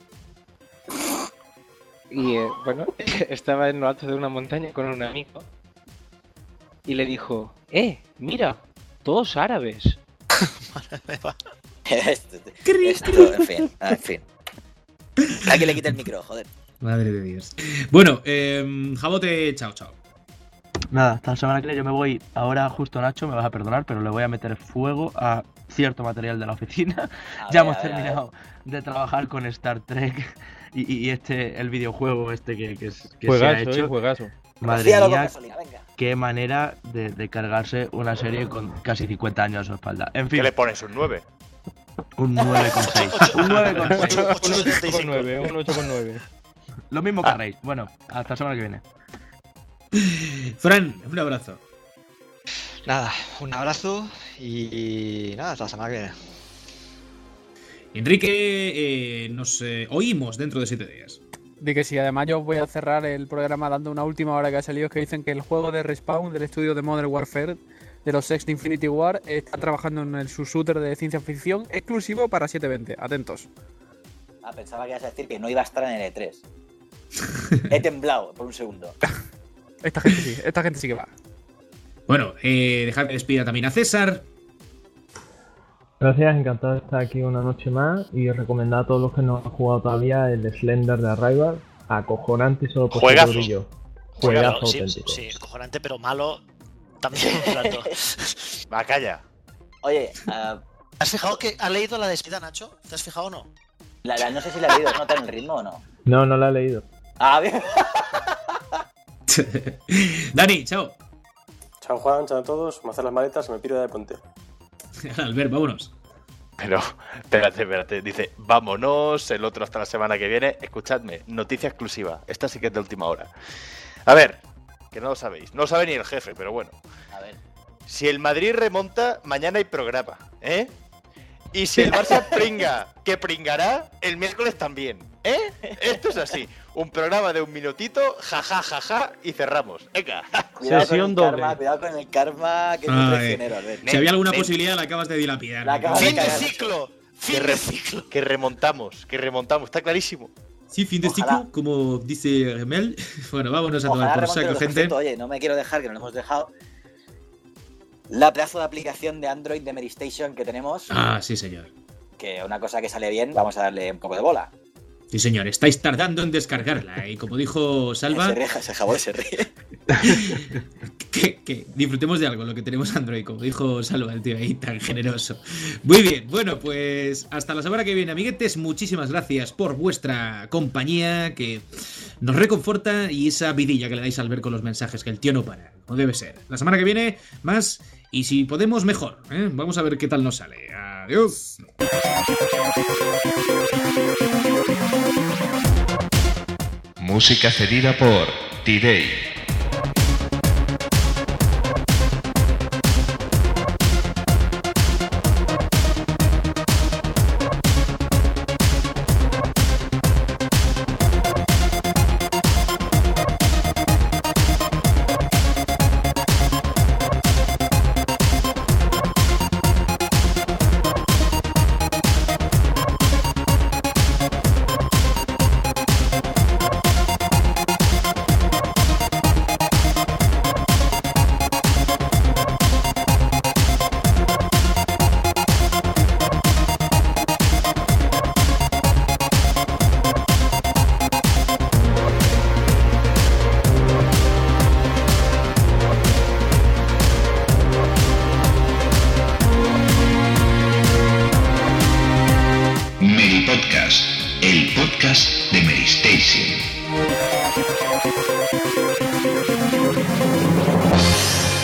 Y, eh, bueno, estaba en lo alto de una montaña con un amigo y le dijo, ¡eh, mira, todos árabes! esto, esto, en fin, ah, en fin. Hay que le quite el micro, joder. Madre de Dios. Bueno, eh, Jabote, chao, chao. Nada, hasta la semana que viene yo me voy. Ahora justo, Nacho, me vas a perdonar, pero le voy a meter fuego a cierto material de la oficina. A Ya ver, hemos a ver, a ver. terminado de trabajar con Star Trek y, y este, el videojuego este que, que, es- que se ha Juegazo, hecho. eh, juegazo. Madre Vacíalo con mía, gasolina, venga. qué manera de, de cargarse una serie con casi cincuenta años a su espalda. En fin, ¿Qué le pones? ¿Un nueve? un nueve coma seis. Un nueve coma seis. ocho- Un ocho setenta y ocho coma cinco. nueve, un ocho coma nueve. Lo mismo que Rey. Bueno, hasta la semana que viene. Fran, un abrazo. Nada, un abrazo y nada, hasta la semana que viene. Enrique, eh, nos eh, oímos dentro de siete días. De que sí, además yo voy a cerrar el programa dando una última hora que ha salido, es que dicen que el juego de Respawn del estudio de Modern Warfare de los ex de Infinity War está trabajando en el su shooter de ciencia ficción exclusivo para setecientos veinte. Atentos. Ah, pensaba que ibas a decir que no iba a estar en el E tres. He temblado por un segundo. Esta gente sí, esta gente sí que va. Bueno, eh, dejad que despida también a César. Gracias, encantado de estar aquí una noche más y recomendar a todos los que no han jugado todavía el Slender de Arrival. Acojonante y solo por Juegazo. su brillo. Juegazo, Juegazo sí, auténtico. sí, cojonante, pero malo también un rato. Va, calla. Oye, ah, ¿Has fijado que ha leído la despedida, Nacho? ¿Te has fijado o no? la, la- no sé si la he leído, ¿nota en el ritmo o no? No, no la he leído. Ah, bien. Dani, chao. Chao Juan, chao a todos. Me hacer las maletas y me piro de Ponte. Albert, vámonos. Pero, espérate, espérate. Dice, vámonos, el otro hasta la semana que viene. Escuchadme, noticia exclusiva. Esta sí que es de última hora. A ver, que no lo sabéis. No lo sabe ni el jefe, pero bueno. A ver. Si el Madrid remonta, mañana hay programa, ¿eh? Y si el Barça pringa, que pringará, el miércoles también, ¿eh? Esto es así. Un programa de un minutito, jaja, jaja, y cerramos. Venga. Cuidado Sesión con el karma, doble. cuidado con el karma, que es Ay. muy traicionero, Albert. Si había alguna ven. posibilidad, la acabas de dilapidar. La acabas ¡Fin de cagar. ciclo! Que, ¡Fin re- de ciclo! que remontamos, que remontamos, está clarísimo. Sí, fin de Ojalá. ciclo, como dice Remel. Bueno, vámonos a tomar Ojalá por remonte saco, los gente. asuntos. Oye, no me quiero dejar, que no lo hemos dejado. La pedazo de aplicación de Android de Medistation que tenemos, Ah, sí, señor. que una cosa que sale bien, vamos a darle un poco de bola. Sí, señor. Estáis tardando en descargarla. Y como dijo Salva, Se ríe, ese jabón se ríe. que, que disfrutemos de algo, lo que tenemos Android, como dijo Salva, el tío ahí tan generoso. Muy bien, bueno, pues hasta la semana que viene, amiguetes. Muchísimas gracias por vuestra compañía, que nos reconforta, y esa vidilla que le dais al ver con los mensajes, que el tío no para, como debe ser. La semana que viene, más, y si podemos, mejor, ¿eh? Vamos a ver qué tal nos sale. Adiós. Música cedida por T-Day. Meripodcast, el podcast de Meristation.